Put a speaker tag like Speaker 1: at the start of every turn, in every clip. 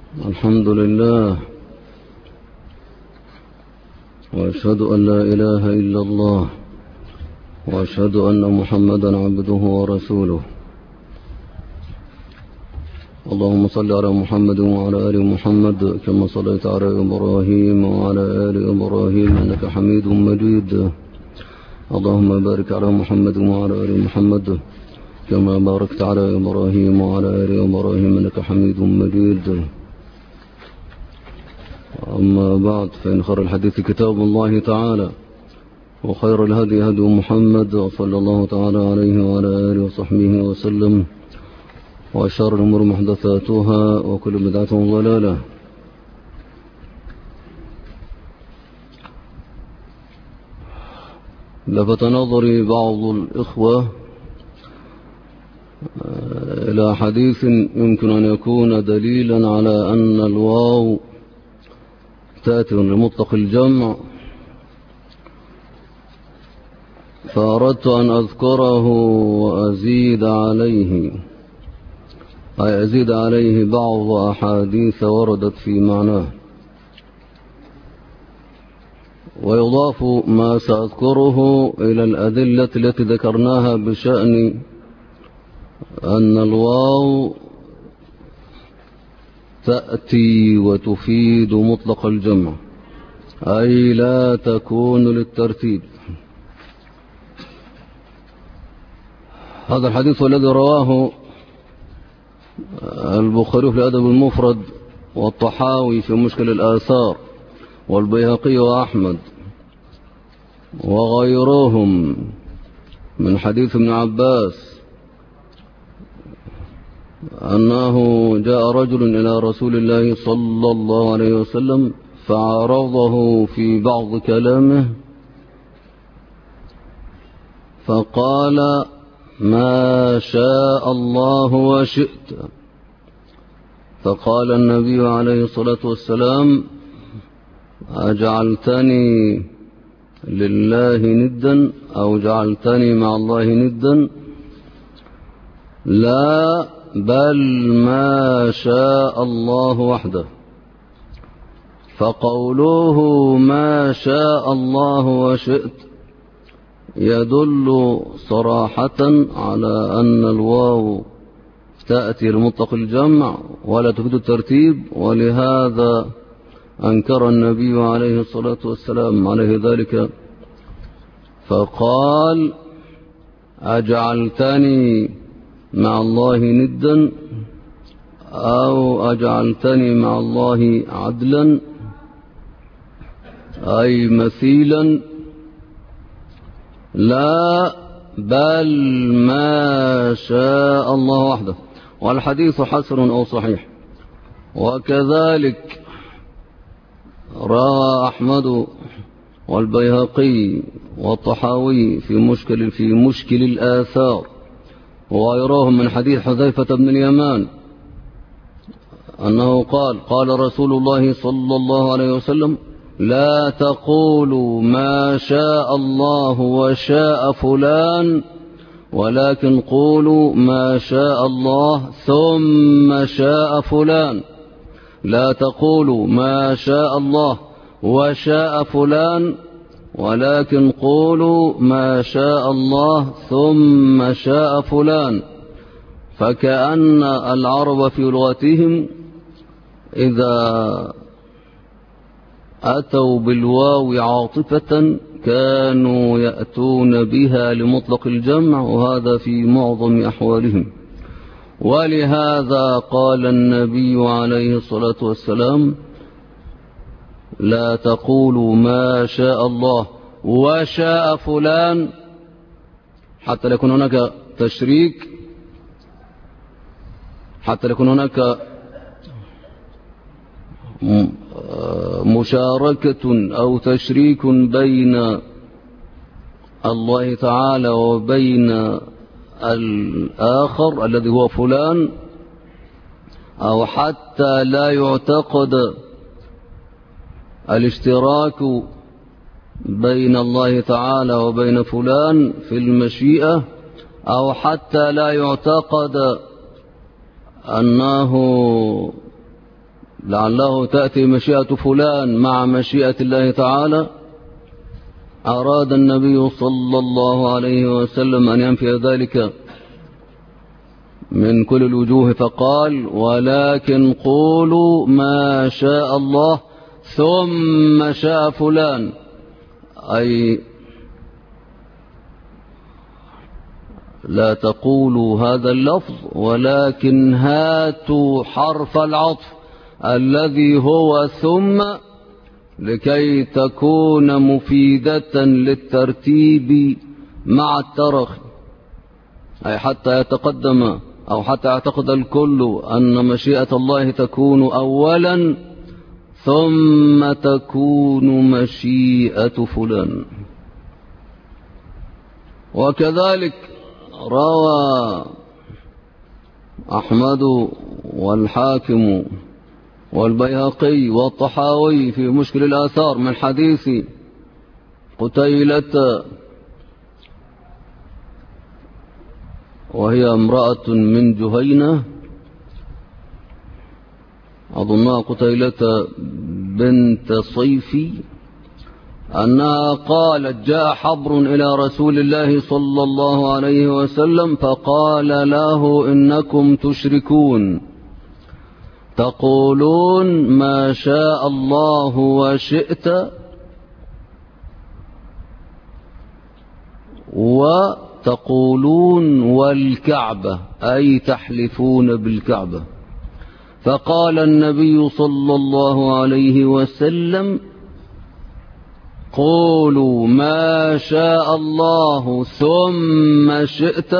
Speaker 1: الحمد لله، وأشهد أن لا إله إلا الله، وأشهد أن محمدا عبده ورسوله. اللهم صل على محمد وعلى آل محمد كما صليت على إبراهيم وعلى آل إبراهيم إنك حميد مجيد. اللهم بارك على محمد وعلى آل محمد كما باركت على إبراهيم وعلى آل إبراهيم إنك حميد مجيد. أما بعد، فإن خير الحديث كتاب الله تعالى، وخير الهدي هدي محمد صلى الله تعالى عليه وعلى آله وصحبه وسلم، وشر الأمور محدثاتها، وكل بدعة ضلالة. لفت نظري بعض الإخوة إلى حديث يمكن أن يكون دليلا على أن الواو تأتي لمطلق الجمع، فأردت أن أذكره وأزيد عليه، أي أزيد عليه بعض أحاديث وردت في معناه، ويضاف ما سأذكره إلى الأدلة التي ذكرناها بشأن أن الواو تأتي وتفيد مطلق الجمع، أي لا تكون للترتيب. هذا الحديث الذي رواه البخاري في الأدب المفرد، والطحاوي في مشكل الآثار، والبيهقي وأحمد وغيرهم من حديث ابن عباس أنه جاء رجل إلى رسول الله صلى الله عليه وسلم فعرضه في بعض كلامه فقال: ما شاء الله وشئت. فقال النبي عليه الصلاة والسلام: أجعلتني لله ندا أو جعلتني مع الله ندا؟ لا، بل ما شاء الله وحده. فقوله ما شاء الله وشئت يدل صراحة على أن الواو تأتي لمطلق الجمع ولا تفيد الترتيب، ولهذا أنكر النبي عليه الصلاة والسلام عليه ذلك، فقال: أجعلتني مع الله ندا أو أجعلتني مع الله عدلا، أي مثيلا؟ لا، بل ما شاء الله وحده. والحديث حسن أو صحيح. وكذلك روى أحمد والبيهقي والطحاوي في مشكل الآثار وغيرهم من حديث حذيفة بن اليمان أنه قال: قال رسول الله صلى الله عليه وسلم: لا تقولوا ما شاء الله وشاء فلان، ولكن قولوا ما شاء الله ثم شاء فلان. لا تقولوا ما شاء الله وشاء فلان، ولكن قولوا ما شاء الله ثم شاء فلان. فكأن العرب في لغتهم إذا أتوا بالواو عاطفة كانوا يأتون بها لمطلق الجمع، وهذا في معظم أحوالهم. ولهذا قال النبي عليه الصلاة والسلام: لا تقولوا ما شاء الله وشاء فلان، حتى لا يكون هناك تشريك، حتى لا يكون هناك مشاركة أو تشريك بين الله تعالى وبين الآخر الذي هو فلان، أو حتى لا يعتقد الاشتراك بين الله تعالى وبين فلان في المشيئة، أو حتى لا يعتقد أنه لعله تأتي مشيئة فلان مع مشيئة الله تعالى، أراد النبي صلى الله عليه وسلم أن ينفي ذلك من كل الوجوه، فقال: ولكن قولوا ما شاء الله ثم شاء فلان، أي لا تقولوا هذا اللفظ، ولكن هاتوا حرف العطف الذي هو ثم، لكي تكون مفيدة للترتيب مع الترخي، أي حتى يتقدم أو حتى يعتقد الكل أن مشيئة الله تكون أولا ثم تكون مشيئة فلان. وكذلك روى أحمد والحاكم والبيهقي والطحاوي في مشكل الآثار من حديث قتيلة، وهي امرأة من جهينة أظنها قتيلة بنت صيفي، أنها قالت: جاء حبر إلى رسول الله صلى الله عليه وسلم فقال له: إنكم تشركون، تقولون ما شاء الله وشئت، وتقولون والكعبة، أي تحلفون بالكعبة. فقال النبي صلى الله عليه وسلم: قولوا ما شاء الله ثم شئت،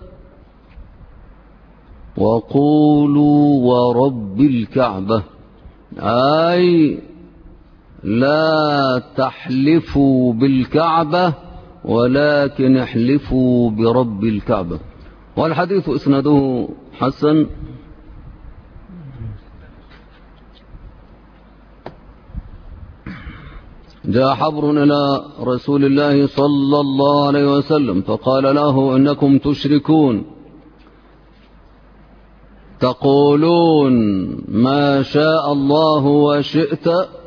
Speaker 1: وقولوا ورب الكعبة، أي لا تحلفوا بالكعبة ولكن احلفوا برب الكعبة. والحديث إسناده حسن. جاء حبر إلى رسول الله صلى الله عليه وسلم فقال له: إنكم تشركون، تقولون ما شاء الله وشئت،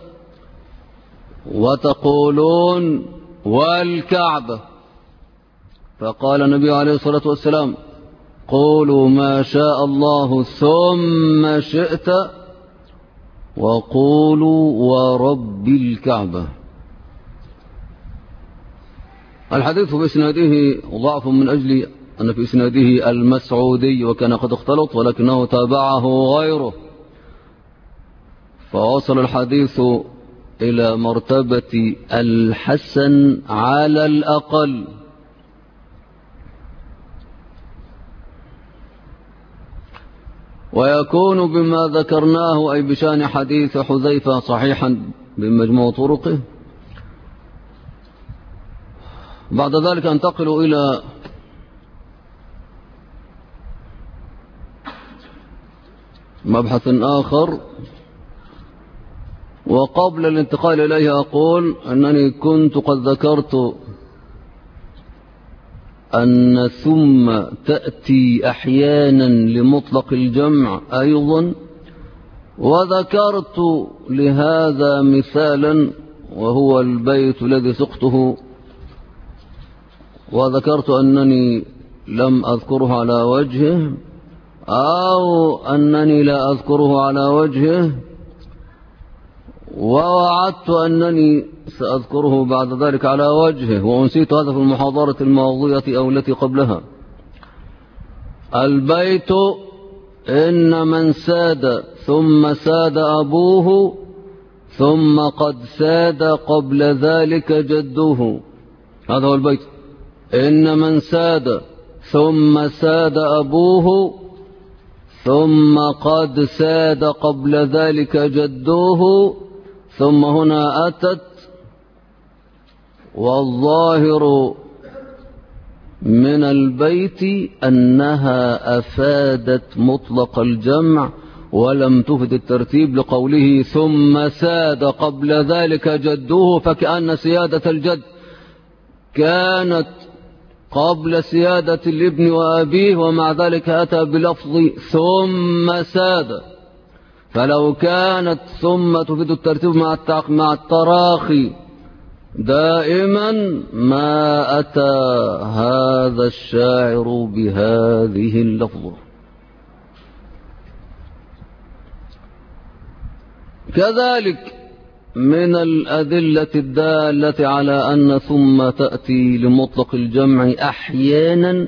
Speaker 1: وتقولون والكعبة. فقال النبي عليه الصلاة والسلام: قولوا ما شاء الله ثم شئت، وقولوا ورب الكعبة. الحديث بإسناده ضعف من أجل أن في إسناده المسعودي، وكان قد اختلط، ولكنه تابعه غيره، فوصل الحديث إلى مرتبة الحسن على الأقل. ويكون بما ذكرناه، أي بشان حديث حذيفة، صحيحا بمجموع طرقه. بعد ذلك انتقل إلى مبحث آخر، وقبل الانتقال إليه أقول أنني كنت قد ذكرت أن ثم تأتي أحيانا لمطلق الجمع أيضا، وذكرت لهذا مثالا وهو البيت الذي سقته، وذكرت أنني لم أذكره على وجهه، أو أنني لا أذكره على وجهه، ووعدت أنني سأذكره بعد ذلك على وجهه، وأنسيت هذا في المحاضرة الماضية أو التي قبلها. البيت: إن من ساد ثم ساد أبوه ثم قد ساد قبل ذلك جده. هذا هو البيت: إن من ساد ثم ساد أبوه ثم قد ساد قبل ذلك جده. ثم هنا أتت: والظاهر من البيت أنها أفادت مطلق الجمع ولم تفد الترتيب، لقوله ثم ساد قبل ذلك جده، فكأن سيادة الجد كانت قبل سيادة الابن وأبيه، ومع ذلك أتى بلفظ ثم ساد. فلو كانت ثم تفيد الترتيب مع التراخي دائما ما أتى هذا الشاعر بهذه اللفظة. كذلك من الأدلة الدالة على أن ثم تأتي لمطلق الجمع أحيانا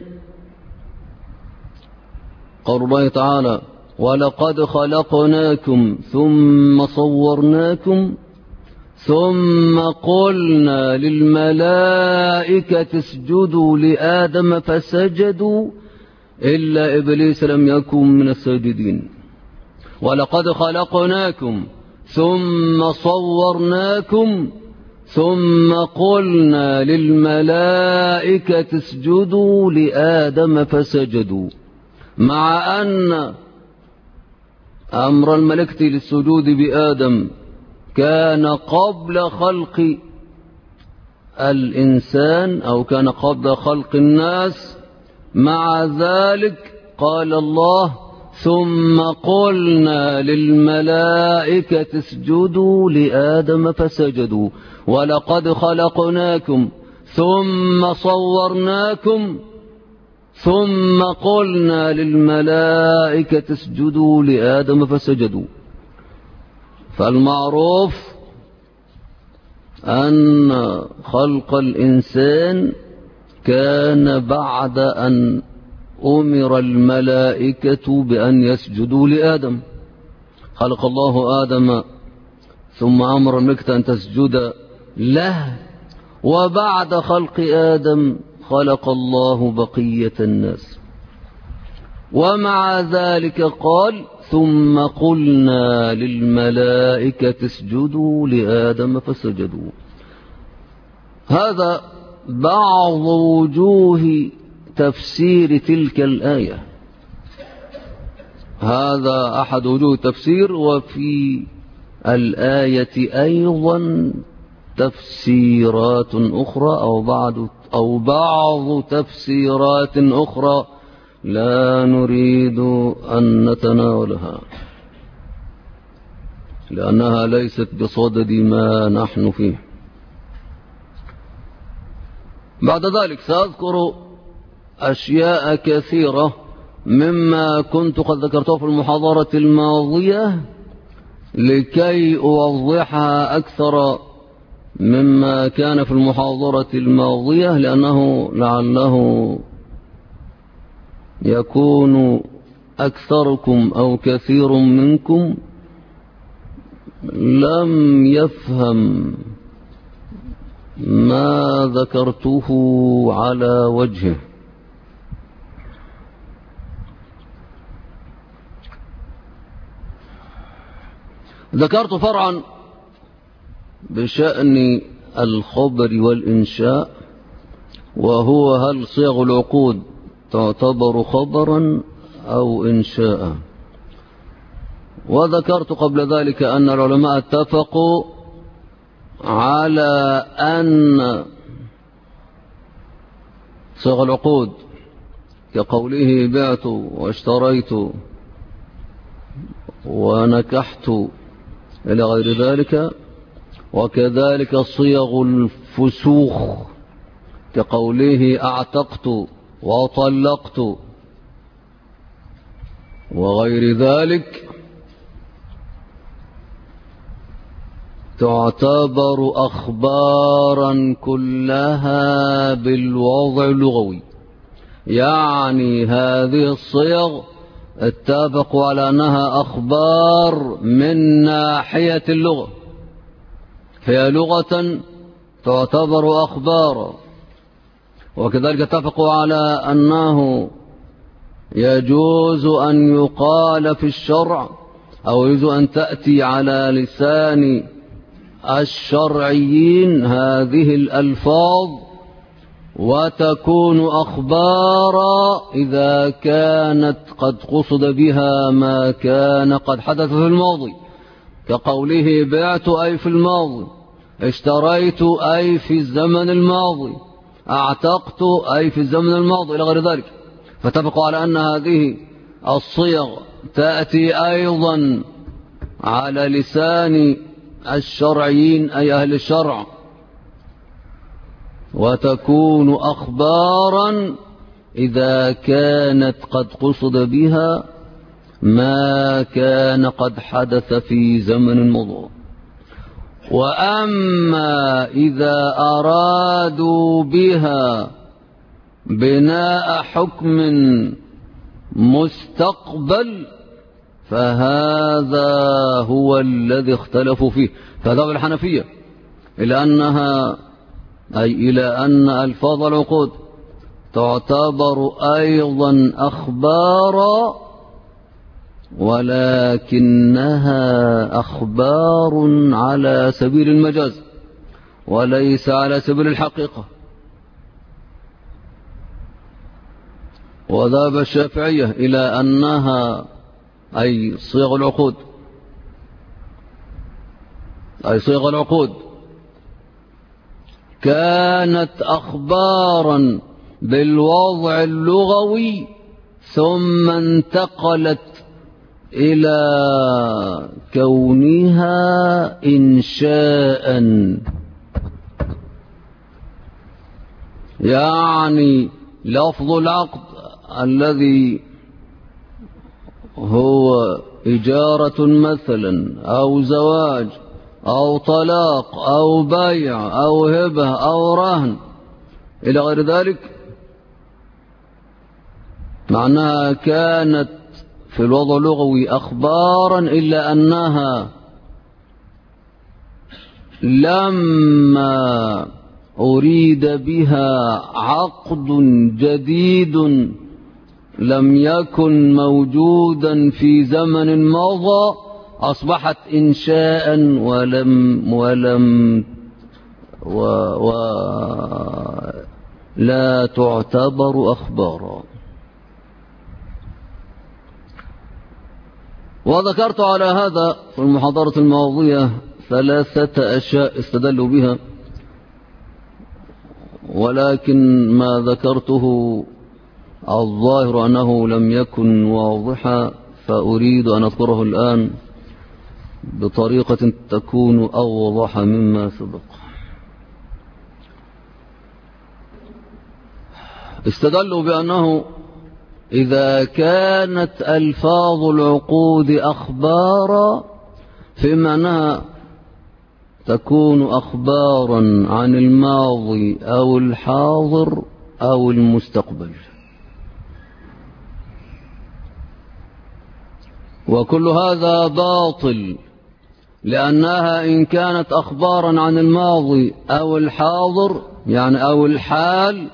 Speaker 1: قول الله تعالى: ولقد خلقناكم ثم صورناكم ثم قلنا للملائكة اسجدوا لآدم فسجدوا إلا إبليس لم يكن من الساجدين. ولقد خلقناكم ثم صورناكم ثم قلنا للملائكة اسجدوا لآدم فسجدوا، مع أن أمر الملائكة للسجود بآدم كان قبل خلق الإنسان أو كان قبل خلق الناس. مع ذلك قال الله: ثم قلنا للملائكة اسجدوا لآدم فسجدوا. ولقد خلقناكم ثم صورناكم ثم قلنا للملائكة اسجدوا لآدم فسجدوا. فالمعروف أن خلق الإنسان كان بعد أن أمر الملائكة بأن يسجدوا لآدم. خلق الله آدم ثم أمر الملائكة أن تسجد له، وبعد خلق آدم خلق الله بقية الناس، ومع ذلك قال: ثم قلنا للملائكة اسجدوا لآدم فسجدوا. هذا بعض وجوه تفسير تلك الآية، هذا أحد وجوه التفسير. وفي الآية أيضا تفسيرات أخرى أو بعض تفسيرات أخرى لا نريد أن نتناولها لأنها ليست بصدد ما نحن فيه. بعد ذلك سأذكر أشياء كثيرة مما كنت قد ذكرته في المحاضرة الماضية لكي أوضحها أكثر مما كان في المحاضرة الماضية، لأنه لعله يكون أكثركم أو كثير منكم لم يفهم ما ذكرته على وجهه. ذكرت فرعا بشأن الخبر والإنشاء، وهو هل صيغ العقود تعتبر خبرا أو إنشاء. وذكرت قبل ذلك أن العلماء اتفقوا على أن صيغ العقود كقوله بعت واشتريت ونكحت إلى غير ذلك، وكذلك صيغ الفسوخ كقوله أعتقت وطلقت وغير ذلك تعتبر أخبارا كلها بالوضع اللغوي. يعني هذه الصيغ اتفقوا على أنها أخبار من ناحية اللغة، هي لغة تعتبر أخبارا. وكذلك اتفقوا على أنه يجوز أن يقال في الشرع أو يجوز أن تأتي على لسان الشرعيين هذه الألفاظ وتكون أخبارا إذا كانت قد قصد بها ما كان قد حدث في الماضي، كقوله بعت أي في الماضي، اشتريت أي في الزمن الماضي، أعتقت أي في الزمن الماضي إلى غير ذلك. فاتفقوا على أن هذه الصيغ تأتي أيضا على لسان الشرعيين أي أهل الشرع، وتكون أخبارا إذا كانت قد قصد بها ما كان قد حدث في زمن مضى. وأما إذا أرادوا بها بناء حكم مستقبل فهذا هو الذي اختلفوا فيه. فذهب الحنفية إلى أن ألفاظ العقود تعتبر أيضا أخبارا، ولكنها أخبار على سبيل المجاز وليس على سبيل الحقيقة. وذهب الشافعية إلى أنها أي صيغ العقود كانت أخبارا بالوضع اللغوي ثم انتقلت إلى كونها إنشاء، يعني لفظ العقد الذي هو إجارة مثلا أو زواج أو طلاق أو بيع أو هبة أو رهن إلى غير ذلك، معناها كانت في الوضع اللغوي أخبارا، إلا أنها لما أريد بها عقد جديد لم يكن موجودا في زمن مضى أصبحت إنشاء لا تعتبر أخبارا. وذكرت على هذا في المحاضرة الماضية 3 أشياء استدلوا بها، ولكن ما ذكرته الظاهر أنه لم يكن واضحا، فأريد أن أذكره الآن بطريقة تكون أوضح مما سبق. استدلوا بأنه إذا كانت ألفاظ العقود أخبارا في معناها تكون أخبارا عن الماضي أو الحاضر أو المستقبل، وكل هذا باطل، لأنها إن كانت أخبارا عن الماضي أو الحاضر يعني أو الحال،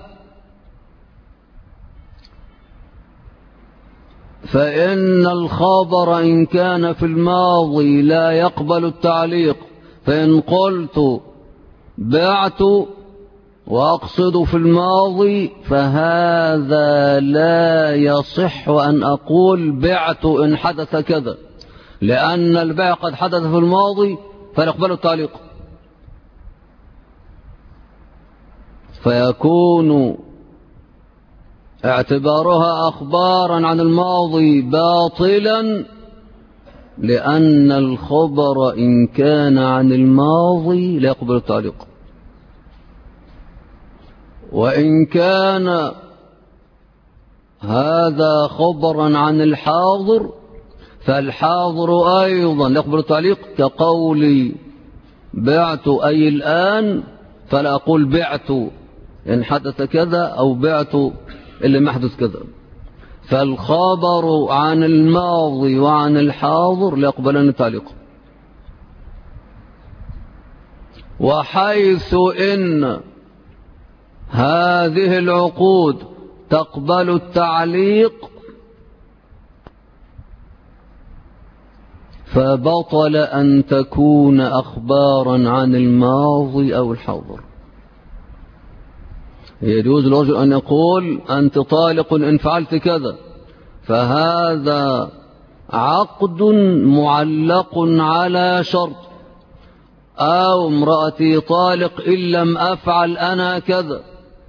Speaker 1: فإن الخبر إن كان في الماضي لا يقبل التعليق. فإن قلت بعت وأقصد في الماضي فهذا لا يصح أن أقول بعت إن حدث كذا، لأن البيع قد حدث في الماضي فلا يقبل التعليق، فيكون اعتبارها أخبارا عن الماضي باطلا، لأن الخبر إن كان عن الماضي لا يقبل التعليق. وإن كان هذا خبرا عن الحاضر فالحاضر أيضا لا يقبل التعليق، كقولي بعت أي الآن، فلا أقول بعت إن حدث كذا أو بعت اللي ما حدث كذا. فالخبر عن الماضي وعن الحاضر لا يقبلن التعليق. وحيث إن هذه العقود تقبل التعليق فبطل أن تكون أخبارا عن الماضي أو الحاضر. يجوز الرجل أن يقول أنت طالق إن فعلت كذا، فهذا عقد معلق على شرط، أو امرأتي طالق إن لم أفعل أنا كذا،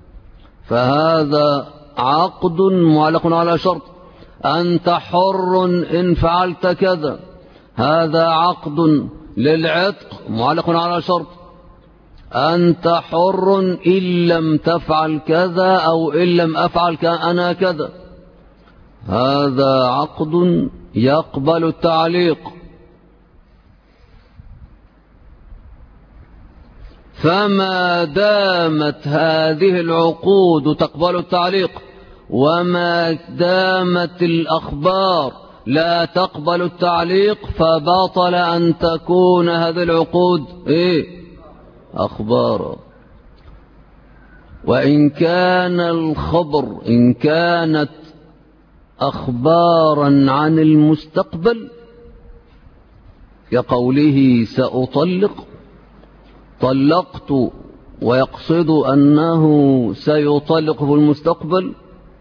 Speaker 1: فهذا عقد معلق على شرط. أنت حر إن فعلت كذا، هذا عقد للعتق معلق على شرط، أنت حر إن لم تفعل كذا أو إن لم أفعل أنا كذا. هذا عقد يقبل التعليق. فما دامت هذه العقود تقبل التعليق وما دامت الأخبار لا تقبل التعليق فبطل أن تكون هذه العقود أخبارا. وإن كان الخبر إن كانت أخبارا عن المستقبل كقوله سأطلق، طلقت ويقصد أنه سيطلق في المستقبل،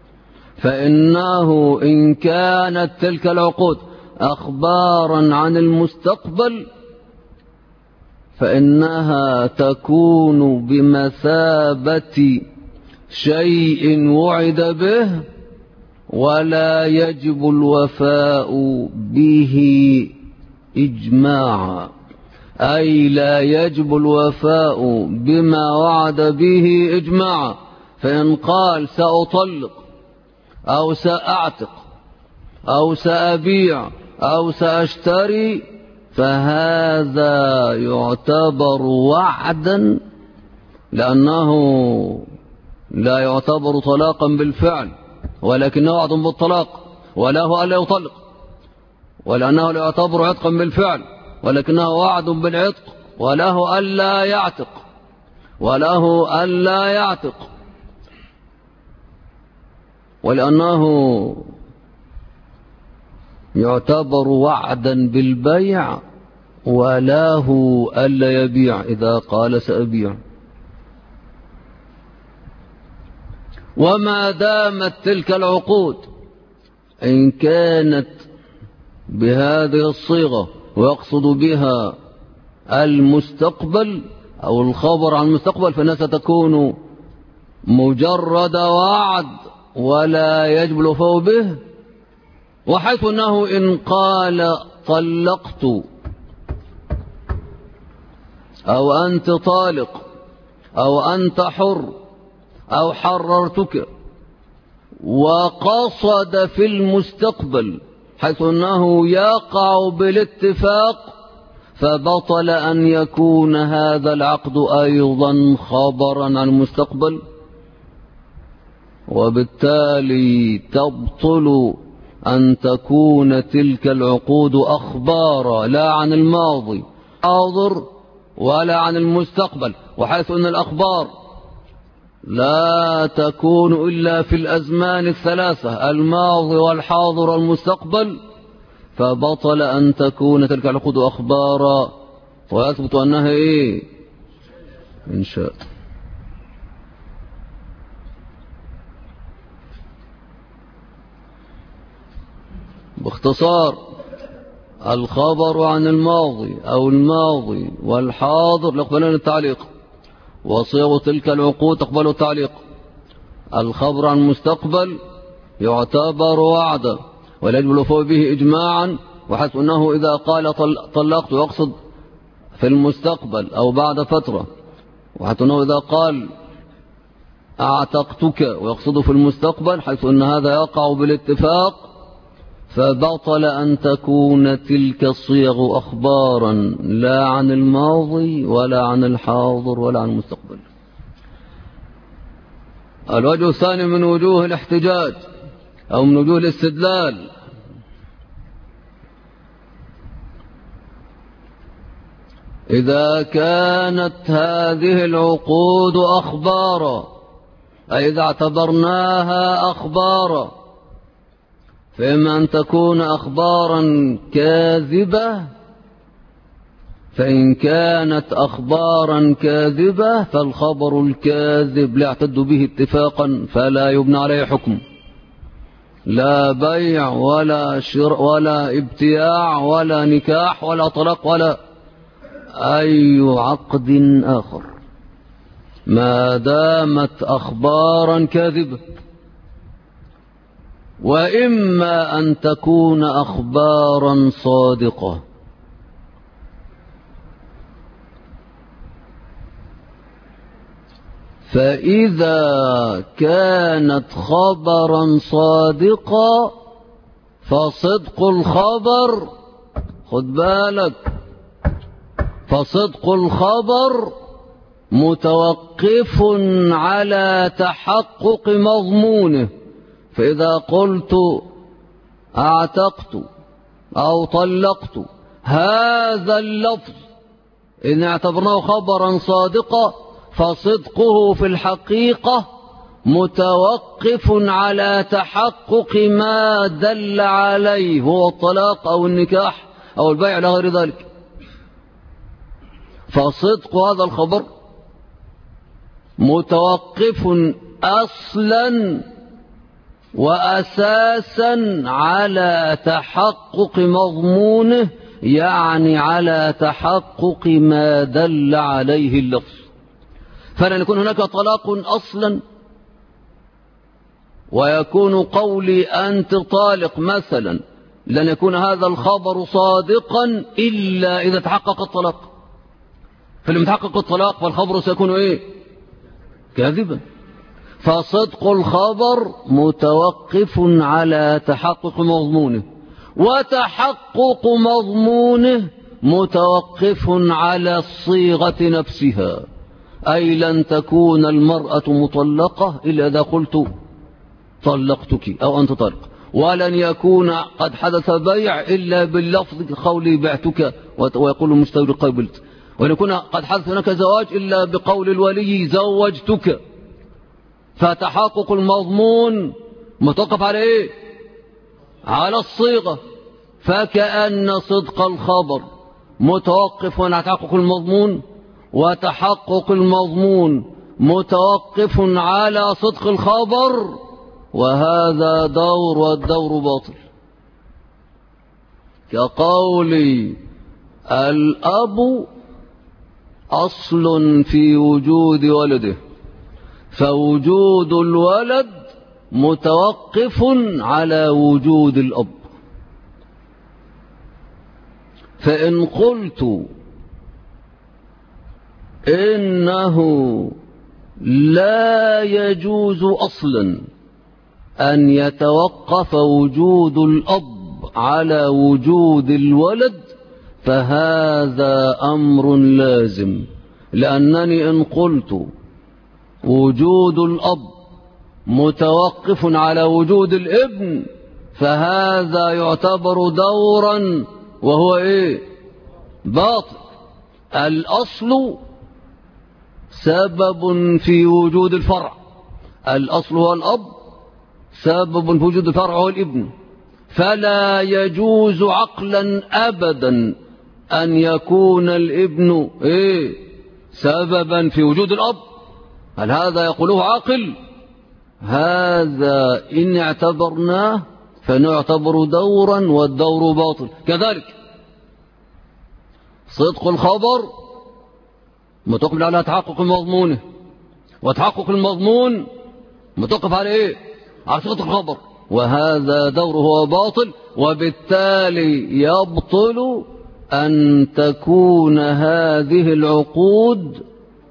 Speaker 1: فإنه إن كانت تلك العقود أخبارا عن المستقبل فإنها تكون بمثابة شيء وعد به ولا يجب الوفاء به إجماعا، أي لا يجب الوفاء بما وعد به إجماعا. فإن قال سأطلق أو سأعتق أو سأبيع أو سأشتري فهذا يعتبر وعدا، لأنه لا يعتبر طلاقا بالفعل ولكنه وعد بالطلاق، وله ألا يطلق، ولأنه لا يعتبر عتقا بالفعل ولكنه وعد بالعتق، وله ألا يعتق، وله ألا يعتق، ولأنه يعتبر وعدا بالبيع وله ألا يبيع إذا قال سأبيع. وما دامت تلك العقود إن كانت بهذه الصيغة ويقصد بها المستقبل أو الخبر عن المستقبل فإنها ستكون مجرد وعد ولا يجب الوفاء به. وحيث أنه إن قال طلقت أو أنت طالق أو أنت حر أو حررتك وقصد في المستقبل حيث أنه يقع بالاتفاق فبطل أن يكون هذا العقد أيضا خبرا عن المستقبل، وبالتالي تبطل أن تكون تلك العقود أخبارا لا عن الماضي حاضر ولا عن المستقبل. وحيث أن الأخبار لا تكون إلا في الأزمان الثلاثة الماضي والحاضر والمستقبل فبطل أن تكون تلك العقود أخبارا ويثبت أنها إنشاء. باختصار الخبر عن الماضي أو الماضي والحاضر يقبلون التعليق، وصيغ تلك العقود تقبل التعليق. الخبر عن المستقبل يعتبر وعدا ولا يجب الوفاء به إجماعا، وحيث أنه إذا قال طلقت يقصد في المستقبل أو بعد فترة، وحيث أنه إذا قال أعتقتك ويقصد في المستقبل حيث أن هذا يقع بالاتفاق فبطل أن تكون تلك الصيغ أخبارا لا عن الماضي ولا عن الحاضر ولا عن المستقبل. الوجه الثاني من وجوه الاحتجاج أو من وجوه الاستدلال إذا كانت هذه العقود أخبارا أي إذا اعتبرناها أخبارا فإما أن تكون أخبارا كاذبة، فإن كانت أخبارا كاذبة فالخبر الكاذب لا يعتد به اتفاقا فلا يبنى عليه حكم، لا بيع ولا شراء ولا ابتياع ولا نكاح ولا طلاق ولا أي عقد آخر ما دامت أخبارا كاذبة. وإما أن تكون أخبارا صادقة فإذا كانت خبرا صادقا فصدق الخبر، خد بالك، فصدق الخبر متوقف على تحقق مضمونه. فإذا قلت أعتقت أو طلقت، هذا اللفظ إن اعتبرناه خبرا صادقا فصدقه في الحقيقة متوقف على تحقق ما دل عليه، هو الطلاق أو النكاح أو البيع إلى غير ذلك. فصدق هذا الخبر متوقف أصلا وأساسا على تحقق مضمونه، يعني على تحقق ما دل عليه اللفظ. فلن يكون هناك طلاق أصلا ويكون قولي أنت طالق مثلا، لن يكون هذا الخبر صادقا إلا إذا تحقق الطلاق. فلما يتحقق الطلاق فالخبر سيكون إيه؟ كاذبا. فصدق الخبر متوقف على تحقق مضمونه، وتحقق مضمونه متوقف على الصيغة نفسها، أي لن تكون المرأة مطلقة إلا إذا قلت طلقتك أو أنت طالق، ولن يكون قد حدث بيع إلا باللفظ قولي بعتك ويقول المستولي قبلت، ولن يكون قد حدث هناك زواج إلا بقول الولي زوجتك. فتحقق المضمون متوقف على إيه؟ على الصيغة. فكأن صدق الخبر متوقف على تحقق المضمون، وتحقق المضمون متوقف على صدق الخبر، وهذا دور والدور باطل. كقولي الأب أصل في وجود ولده، فوجود الولد متوقف على وجود الأب. فإن قلت إنه لا يجوز أصلا أن يتوقف وجود الأب على وجود الولد، فهذا أمر لازم، لأنني إن قلت وجود الأب متوقف على وجود الابن فهذا يعتبر دورا وهو إيه؟ باطل. الأصل سبب في وجود الفرع، الأصل هو الأب، سبب في وجود الفرع هو الابن، فلا يجوز عقلا أبدا أن يكون الابن إيه؟ سببا في وجود الأب. هل هذا يقوله عاقل؟ هذا إن اعتبرناه فنعتبر دورا والدور باطل. كذلك صدق الخبر متوقف على تحقق مضمونه، وتحقق المضمون متوقف على إيه؟ على صدق الخبر، وهذا دوره باطل. وبالتالي يبطل أن تكون هذه العقود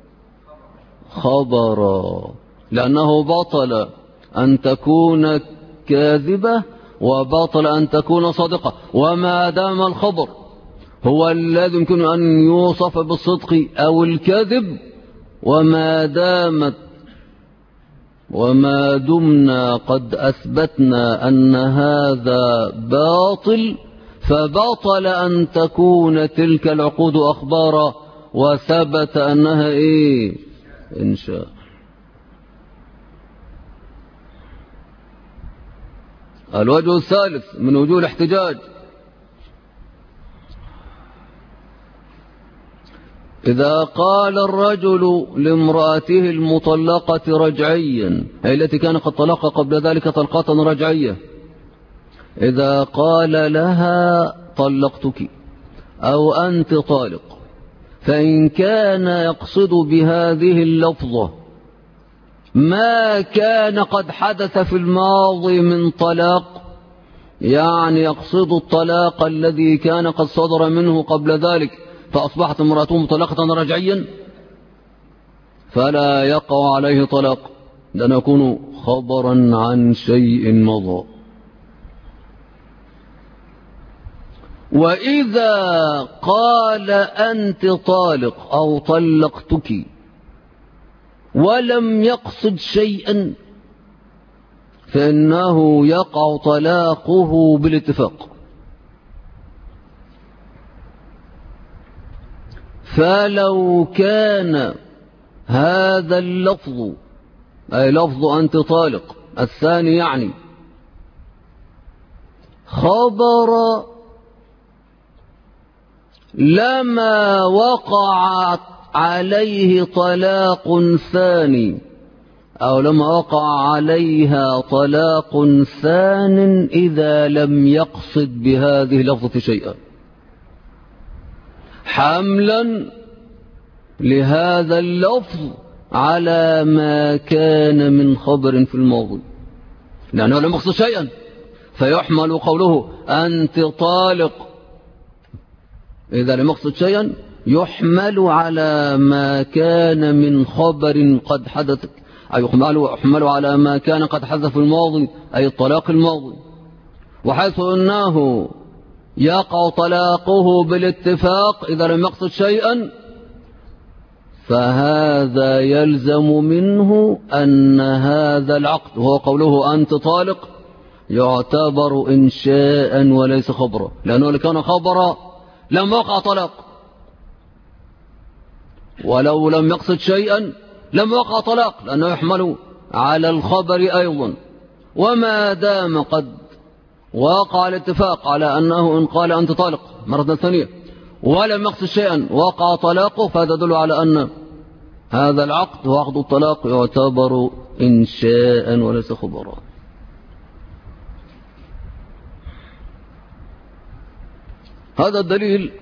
Speaker 1: خبرا، لأنه بطل أن تكون كاذبة وبطل أن تكون صادقة. وما دام الخبر هو الذي يمكن أن يوصف بالصدق أو الكذب، وما دمنا قد أثبتنا أن هذا باطل، فبطل أن تكون تلك العقود أخبارا، وثبت أنها إيه؟ إنشاء. الوجه الثالث من وجوه الاحتجاج: إذا قال الرجل لامرأته المطلقة رجعيا، أي التي كان قد طلق قبل ذلك طلقة رجعية، إذا قال لها طلقتك أو أنت طالق، فإن كان يقصد بهذه اللفظة ما كان قد حدث في الماضي من طلاق، يعني يقصد الطلاق الذي كان قد صدر منه قبل ذلك فأصبحت امرأته مطلقة رجعيا، فلا يقع عليه طلاق، لأنه يكون خبرا عن شيء مضى. وإذا قال أنت طالق أو طلقتك ولم يقصد شيئا فإنه يقع طلاقه بالاتفاق. فلو كان هذا اللفظ أي لفظ أنت طالق الثاني يعني خبر لما وقع عليه طلاق ثاني أو لما وقع عليها طلاق ثان إذا لم يقصد بهذه اللفظة شيئا، حملا لهذا اللفظ على ما كان من خبر في الماضي، لأنه لم يقصد شيئا، فيحمل قوله أنت طالق إذا لم يقصد شيئا يحمل على ما كان من خبر قد حدث، أي يحمل على ما كان قد حدث في الماضي أي الطلاق الماضي. وحيث أنه يقع طلاقه بالاتفاق إذا لم يقصد شيئا فهذا يلزم منه أن هذا العقد وهو قوله أنت طالق يعتبر إنشاء وليس خبرا، لأنه كان خبرا لم وقع طلاق، ولو لم يقصد شيئا لم وقع طلاق لأنه يحمل على الخبر أيضا. وما دام قد وقع الاتفاق على أنه إن قال أنت طالق مرة ثانية ولم يقصد شيئا وقع طلاقه، فهذا يدل على أن هذا العقد هو عقد الطلاق يعتبر إنشاء وليس خبرا. هذا الدليل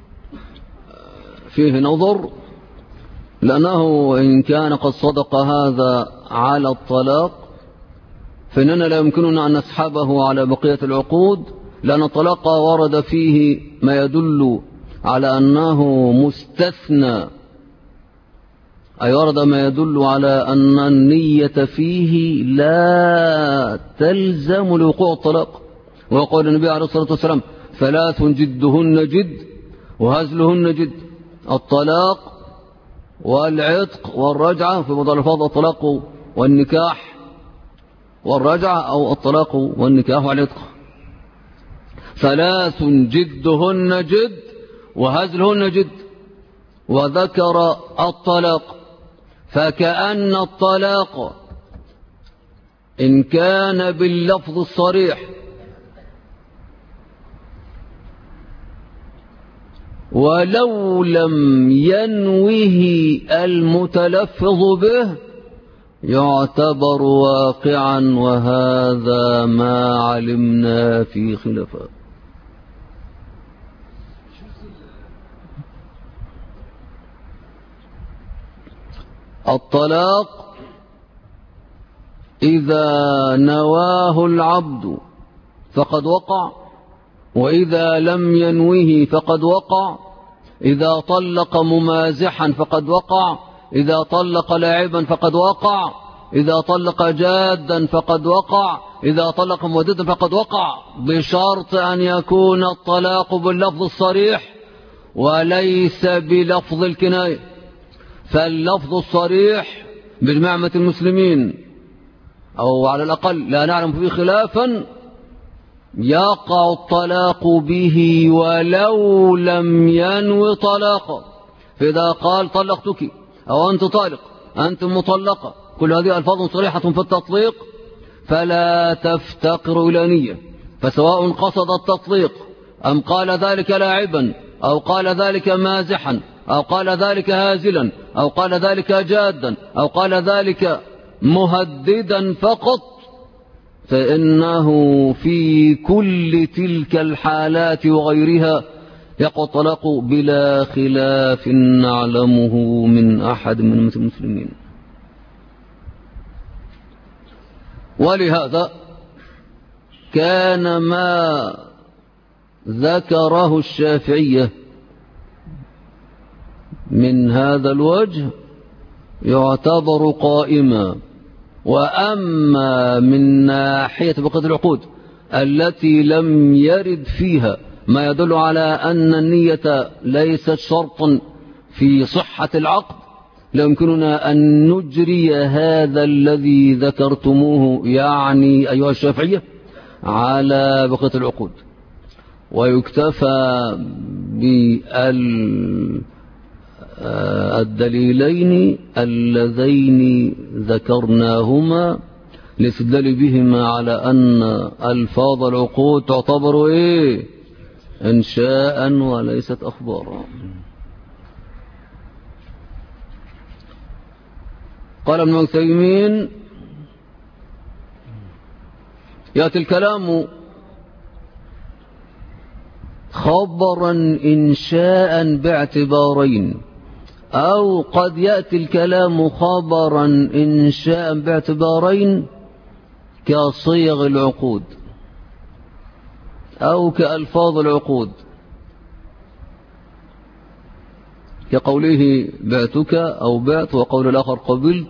Speaker 1: فيه نظر، لأنه إن كان قد صدق هذا على الطلاق فإننا لا يمكننا أن نسحبه على بقية العقود، لأن الطلاق ورد فيه ما يدل على أنه مستثنى، أي ورد ما يدل على أن النية فيه لا تلزم لوقوع الطلاق. وقال النبي عليه الصلاة والسلام ثلاث جدهن جد وهزلهن جد: الطلاق والعتق والرجعة، في بعض الألفاظ الطلاق والنكاح والرجعة أو الطلاق والنكاح والعتق. ثلاث جدهن جد وهزلهن جد، وذكر الطلاق، فكأن الطلاق إن كان باللفظ الصريح ولو لم ينوه المتلفظ به يعتبر واقعا، وهذا ما علمنا في خلافه. الطلاق إذا نواه العبد فقد وقع، وإذا لم ينوه فقد وقع، إذا طلق ممازحا فقد وقع، إذا طلق لاعبا فقد وقع، إذا طلق جادا فقد وقع، إذا طلق موددا فقد وقع، بشرط أن يكون الطلاق باللفظ الصريح وليس بلفظ الكناية. فاللفظ الصريح بجماعة المسلمين أو على الأقل لا نعلم فيه خلافا يقع الطلاق به ولو لم ينوي طلاقا. فإذا قال طلقتك أو أنت طالق أنت مطلقة، كل هذه ألفاظ صريحة في التطليق فلا تفتقر إلى نية، فسواء قصد التطليق أم قال ذلك لاعبا أو قال ذلك مازحا أو قال ذلك هازلا أو قال ذلك جادا أو قال ذلك مهددا فقط، فإنه في كل تلك الحالات وغيرها يقع الطلاق بلا خلاف نعلمه من أحد من المسلمين. ولهذا كان ما ذكره الشافعية من هذا الوجه يعتبر قائما. وأما من ناحية بقية العقود التي لم يرد فيها ما يدل على أن النية ليست شرطا في صحة العقد، لا يمكننا أن نجري هذا الذي ذكرتموه يعني أيها الشافعية على بقية العقود، ويكتفى بالدليلين اللذين ذكرناهما لاستدلال بهما على أن ألفاظ العقود تعتبر إنشاء وليست أخبارا. قال ابن عثيمين: يأتي الكلام خبرا إنشاء باعتبارين، أو قد يأتي الكلام خبرا إنشاء باعتبارين كصيغ العقود أو كألفاظ العقود، كقوله بعتك أو بعت، وقول الآخر قبلت،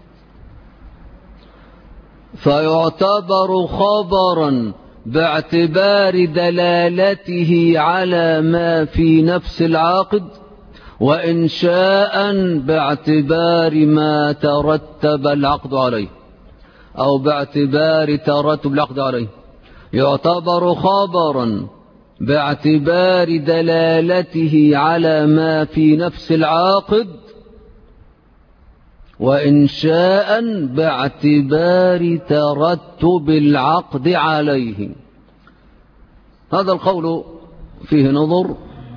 Speaker 1: فيعتبر خبرا باعتبار دلالته على ما في نفس العاقد، وإنشاء باعتبار ما ترتب العقد عليه أو باعتبار ترتب العقد عليه. يعتبر خبرا باعتبار دلالته على ما في نفس العاقد، وإنشاء باعتبار ترتب العقد عليه. هذا القول فيه نظر،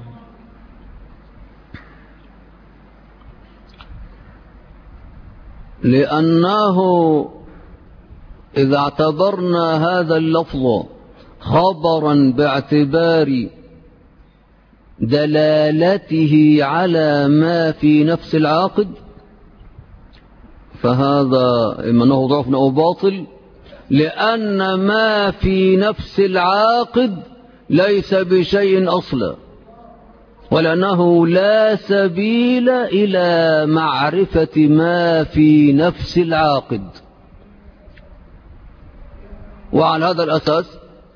Speaker 1: لأنه إذا اعتبرنا هذا اللفظ خبرا باعتبار دلالته على ما في نفس العاقد فهذا إما أنه ضعف أو باطل، لأن ما في نفس العاقد ليس بشيء أصلا، ولأنه لا سبيل إلى معرفة ما في نفس العاقد. وعلى هذا الأساس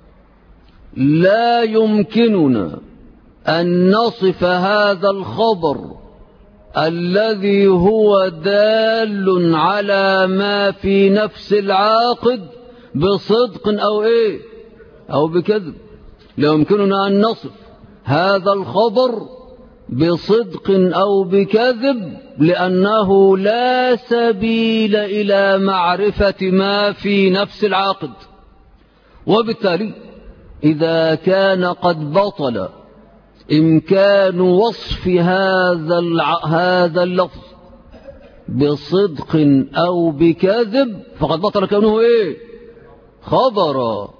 Speaker 1: لا يمكننا أن نصف هذا الخبر الذي هو دال على ما في نفس العاقد بصدق أو بكذب. لا يمكننا أن نصف هذا الخبر بصدق أو بكذب، لأنه لا سبيل إلى معرفة ما في نفس العاقد. وبالتالي إذا كان قد بطل إمكان وصف هذا اللفظ بصدق أو بكذب فقد بطل كونه خبرا.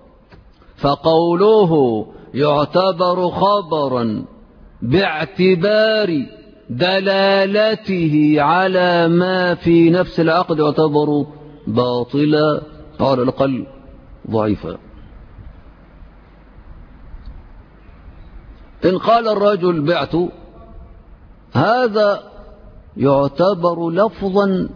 Speaker 1: فقوله يعتبر خبرا باعتبار دلالته على ما في نفس العقد يعتبر باطلا على الأقل ضعيفا. إن قال الرجل بعت، هذا يعتبر لفظا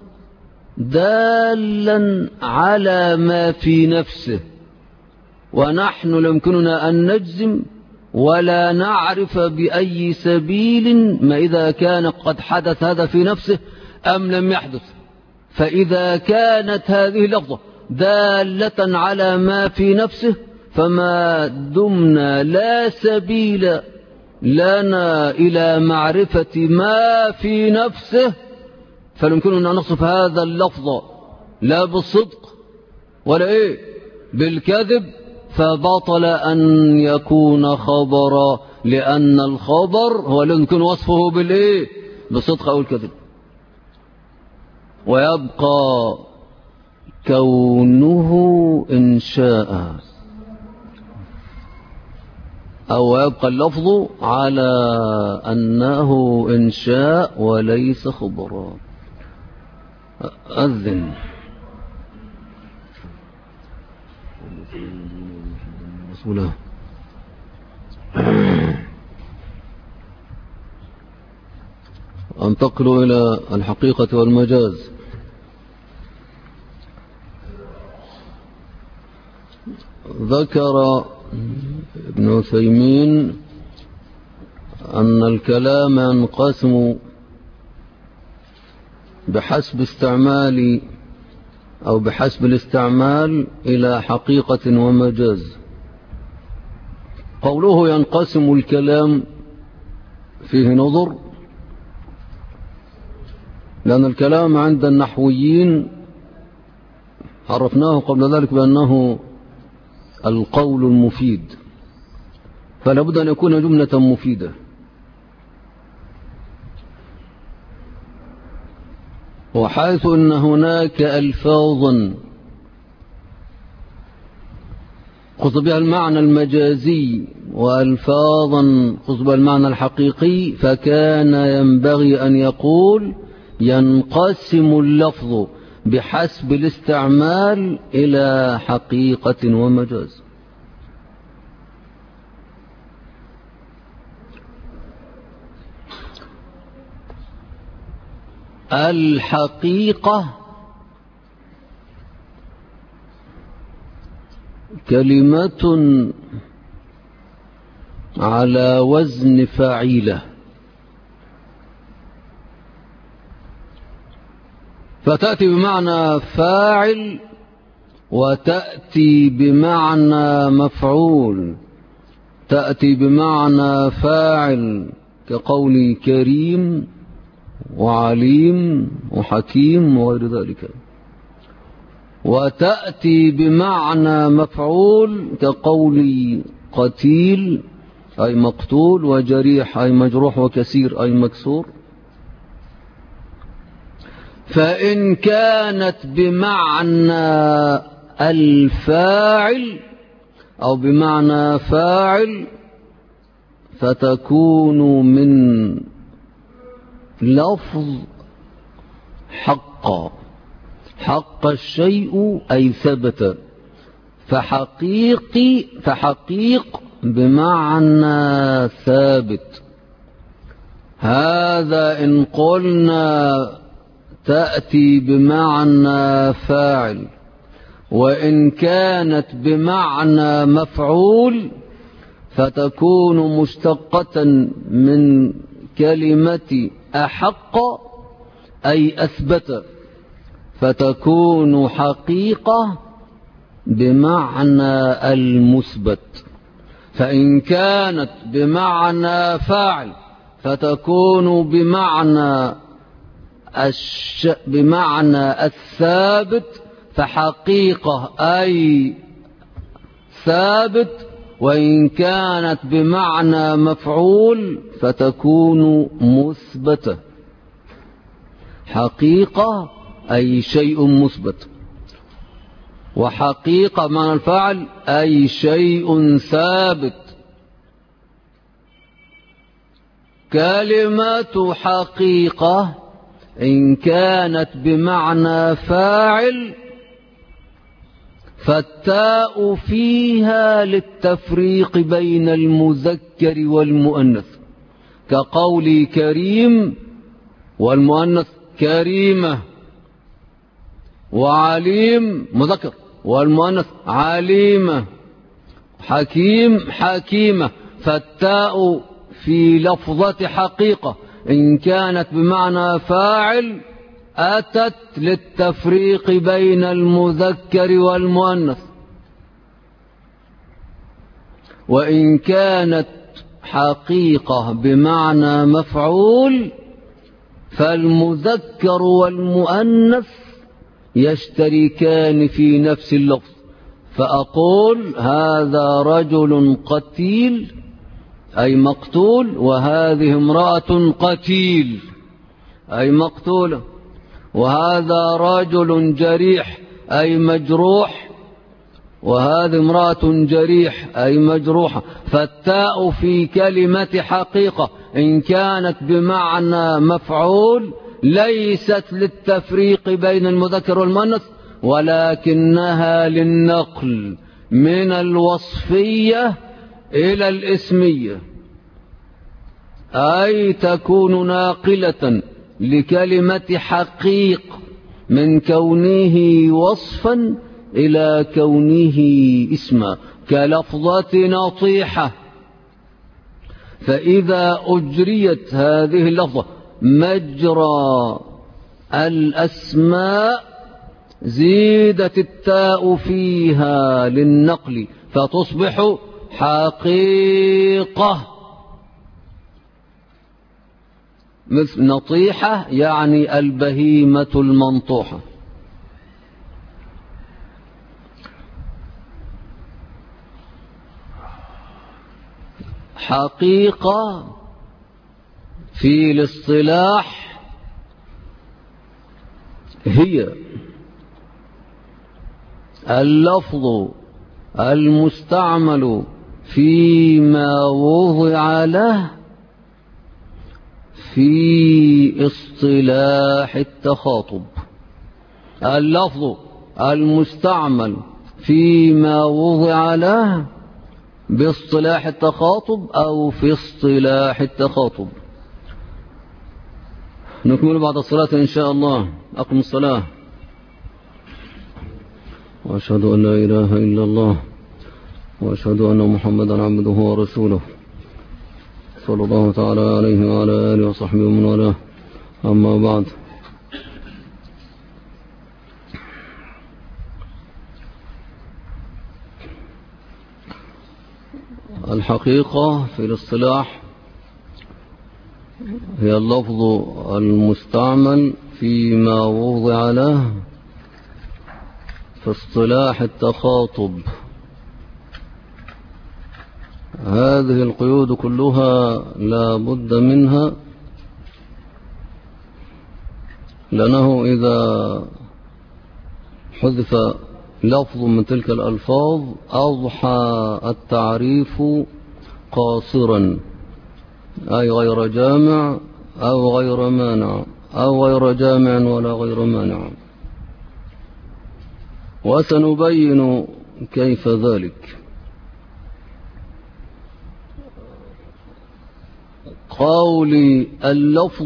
Speaker 1: دالا على ما في نفسه، ونحن لا يمكننا أن نجزم ولا نعرف بأي سبيل ما إذا كان قد حدث هذا في نفسه أم لم يحدث. فإذا كانت هذه اللفظة دالة على ما في نفسه فما دمنا لا سبيل لنا إلى معرفة ما في نفسه فلا يمكننا أن نصف هذا اللفظ لا بالصدق ولا بالكذب، فبطل أن يكون خبرا، لأن الخبر هو الذي يمكن وصفه بالصدق أو الكذب. ويبقى كونه إنشاء، أو يبقى اللفظ على أنه إنشاء وليس خبرا. أذن رسوله. أنتقل إلى الحقيقة والمجاز. ذكر ابن عثيمين أن الكلام ينقسم بحسب استعمال أو بحسب الاستعمال إلى حقيقة ومجاز. قوله ينقسم الكلام فيه نظر، لأن الكلام عند النحويين عرفناه قبل ذلك بأنه القول المفيد، فلا بد أن يكون جملة مفيدة. وحيث أن هناك ألفاظا قصد بها المعنى المجازي وألفاظا قصد بها المعنى الحقيقي، فكان ينبغي أن يقول ينقسم اللفظ بحسب الاستعمال إلى حقيقة ومجاز. الحقيقة كلمة على وزن فاعلة، فتأتي بمعنى فاعل وتأتي بمعنى مفعول. تأتي بمعنى فاعل كقول كريم وعليم وحكيم وغير ذلك، وتأتي بمعنى مفعول كقول قتيل أي مقتول، وجريح أي مجروح، وكسير أي مكسور. فإن كانت بمعنى الفاعل أو بمعنى فاعل فتكون من لفظ حقا. حق الشيء أي ثبت، فحقيق بمعنى ثابت. هذا إن قلنا تأتي بمعنى فاعل، وإن كانت بمعنى مفعول فتكون مشتقة من كلمة أحق أي أثبت، فتكون حقيقة بمعنى المثبت. فإن كانت بمعنى فاعل فتكون بمعنى الثابت، فحقيقة أي ثابت. وإن كانت بمعنى مفعول فتكون مثبتة. حقيقة أي شيء مثبت، وحقيقة معنى الفاعل أي شيء ثابت. كلمة حقيقة إن كانت بمعنى فاعل فالتاء فيها للتفريق بين المذكر والمؤنث، كقول كريم والمؤنث كريمة، وعليم مذكر والمؤنث عليمة، حكيم حكيمة. فالتاء في لفظة حقيقة إن كانت بمعنى فاعل أتت للتفريق بين المذكر والمؤنث، وإن كانت حقيقة بمعنى مفعول فالمذكر والمؤنث يشتركان في نفس اللفظ. فأقول هذا رجل قتيل أي مقتول، وهذه امرأة قتيل أي مقتولة، وهذا رجل جريح أي مجروح، وهذه امرأة جريح أي مجروحة. فالتاء في كلمة حقيقة إن كانت بمعنى مفعول ليست للتفريق بين المذكر والمؤنث، ولكنها للنقل من الوصفية إلى الاسمية. أي تكون ناقلة لكلمة حقيق من كونه وصفا إلى كونه اسما، كلفظة نطيحة. فإذا أجريت هذه اللفظة مجرى الأسماء زيدت التاء فيها للنقل فتصبح حقيقة. مثل نطيحة يعني البهيمة المنطوحة. حقيقة في الاصطلاح هي اللفظ المستعمل فيما وضع له في اصطلاح التخاطب. اللفظ المستعمل فيما وضع له باصطلاح التخاطب أو في اصطلاح التخاطب. نكمل بعد الصلاة إن شاء الله. أقم الصلاة. وأشهد أن لا إله إلا الله وأشهد أن محمدا عبده ورسوله صلى الله تعالى عليه وعلى آله وصحبه ومن والاه. أما بعد، الحقيقة في الاصطلاح هي اللفظ المستعمل فيما وضع له في اصطلاح التخاطب. هذه القيود كلها لا بد منها، لأنه إذا حذف لفظ من تلك الألفاظ أضحى التعريف قاصرا، أي غير جامع أو غير مانع أو غير جامع ولا غير مانع. وسنبين كيف ذلك. قولي اللفظ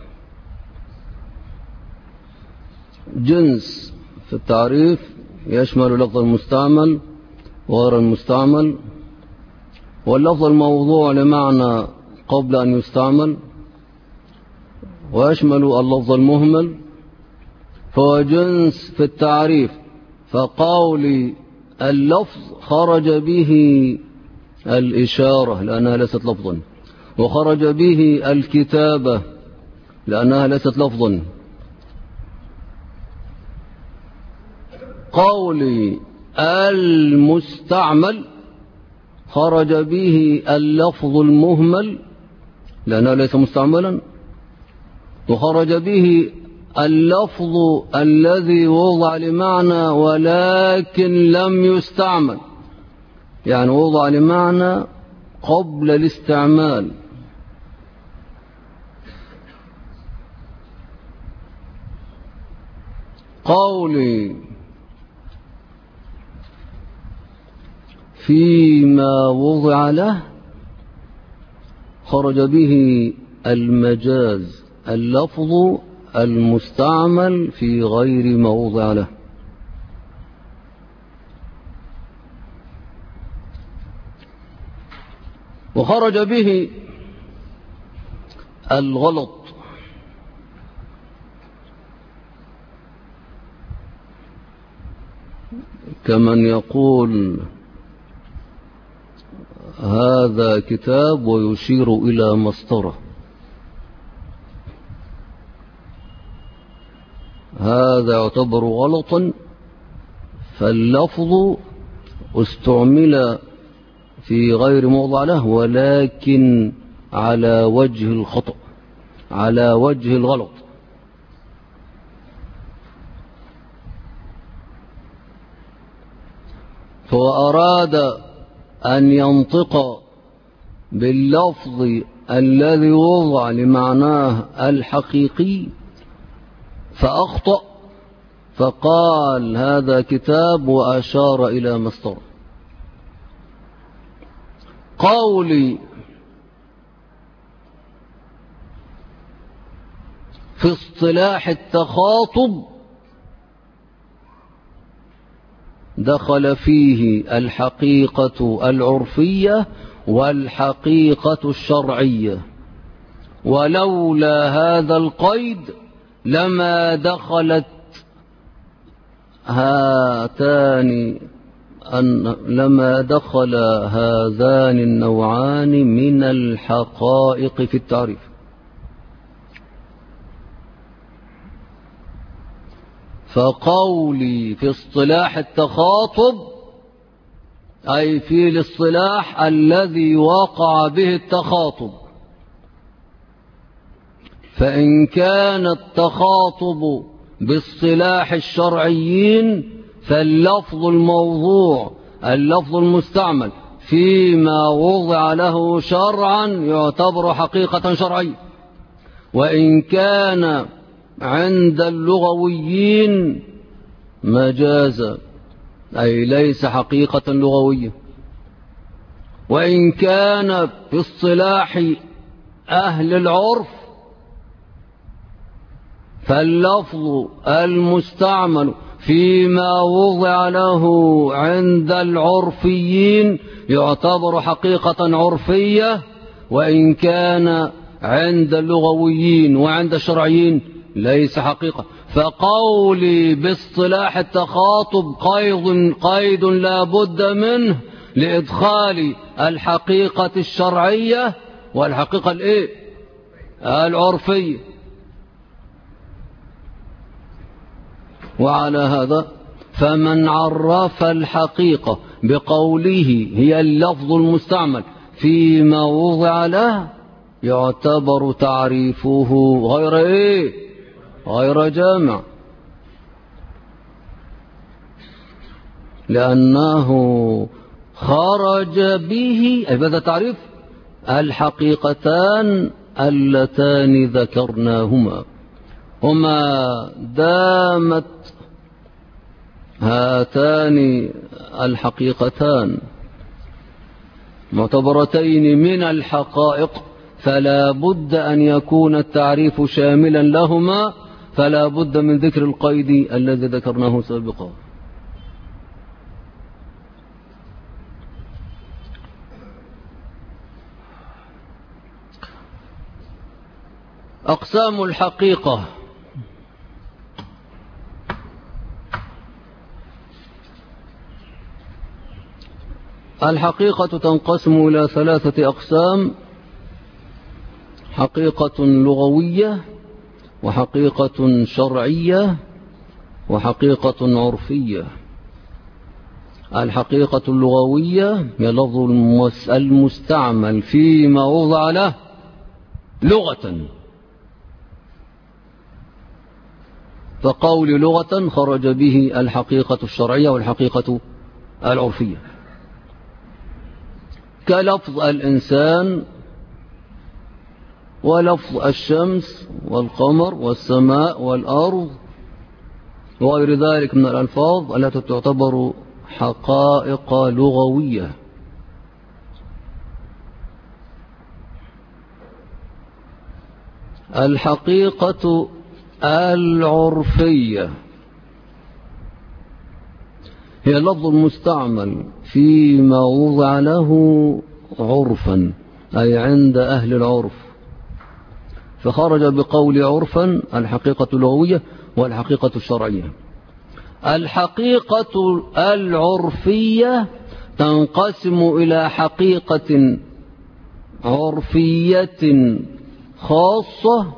Speaker 1: جنس في التعريف يشمل لفظ المستعمل وغير المستعمل، واللفظ الموضوع لمعنى قبل أن يستعمل، ويشمل اللفظ المهمل، فهو جنس في التعريف. فقولي اللفظ خرج به الإشارة لأنها ليست لفظا، وخرج به الكتابة لأنها ليست لفظا. قولي المستعمل خرج به اللفظ المهمل لأنه ليس مستعملا، وخرج به اللفظ الذي وضع لمعنى ولكن لم يستعمل، يعني وضع لمعنى قبل الاستعمال. قولي فيما وضع له خرج به المجاز، اللفظ المستعمل في غير ما وضع له. وخرج به الغلط، كمن يقول هذا كتاب ويشير إلى مسطرة، هذا يعتبر غلطا، فاللفظ استعمل في غير موضع له ولكن على وجه الخطأ، على وجه الغلط. فهو أراد أن ينطق باللفظ الذي وضع لمعناه الحقيقي فأخطأ، فقال هذا كتاب وأشار إلى مسطرة. قولي في اصطلاح التخاطب دخل فيه الحقيقة العرفية والحقيقة الشرعية، ولولا هذا القيد لما دخلت لما دخل هذان النوعان من الحقائق في التعريف. فقولي في اصطلاح التخاطب أي في الاصطلاح الذي وقع به التخاطب، فإن كان التخاطب باصطلاح الشرعيين فاللفظ الموضوع اللفظ المستعمل فيما وضع له شرعا يعتبر حقيقة شرعية، وإن كان عند اللغويين مجازا أي ليس حقيقة لغوية، وإن كان في اصطلاح أهل العرف فاللفظ المستعمل فيما وضع له عند العرفيين يعتبر حقيقة عرفية، وإن كان عند اللغويين وعند الشرعيين ليس حقيقة. فقولي باصطلاح التخاطب قيد لا بد منه لإدخال الحقيقة الشرعية والحقيقة العرفية. وعلى هذا فمن عرف الحقيقة بقوله هي اللفظ المستعمل فيما وضع له يعتبر تعريفه غير جامع، لأنه خرج به أي بهذا التعريف الحقيقتان اللتان ذكرناهما، وما دامت هاتان الحقيقتان معتبرتين من الحقائق فلا بد أن يكون التعريف شاملا لهما، فلا بد من ذكر القيد الذي ذكرناه سابقا. أقسام الحقيقة: الحقيقة تنقسم إلى 3 أقسام: حقيقة لغوية، وحقيقة شرعية، وحقيقة عرفية. الحقيقة اللغوية هي لفظ المستعمل فيما وضع له لغة، فقول لغة خرج به الحقيقة الشرعية والحقيقة العرفية، كلفظ الإنسان ولفظ الشمس والقمر والسماء والأرض وغير ذلك من الألفاظ التي تعتبر حقائق لغوية. الحقيقة العرفية هي اللفظ المستعمل فيما وضع له عرفا أي عند أهل العرف، فخرج بقول عرفا الحقيقة اللغوية والحقيقة الشرعية. الحقيقة العرفية تنقسم إلى حقيقة عرفية خاصة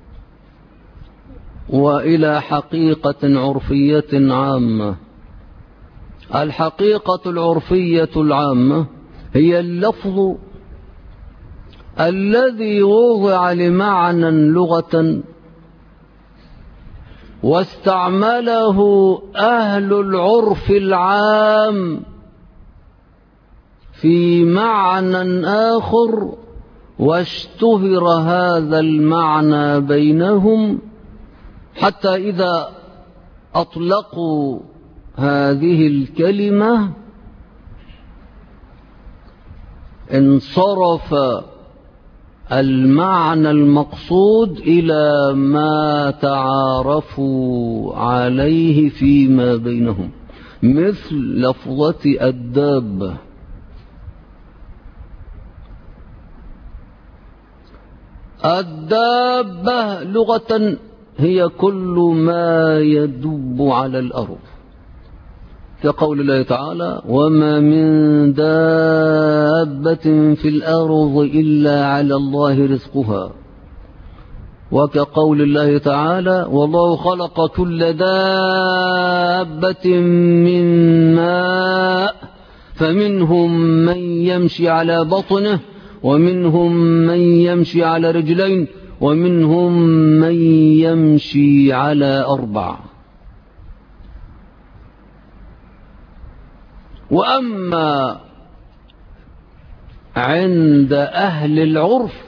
Speaker 1: وإلى حقيقة عرفية عامة. الحقيقة العرفية العامة هي اللفظ الذي وضع لمعنى لغة واستعمله أهل العرف العام في معنى آخر، واشتهر هذا المعنى بينهم حتى إذا أطلقوا هذه الكلمة انصرف المعنى المقصود إلى ما تعارفوا عليه فيما بينهم، مثل لفظة الدابة. الدابة لغة هي كل ما يدب على الأرض، كقول الله تعالى: وما من دابة في الأرض إلا على الله رزقها. وكقول الله تعالى: والله خلق كل دابة من ماء فمنهم من يمشي على بطنه ومنهم من يمشي على رجلين ومنهم من يمشي على 4. وأما عند أهل العرف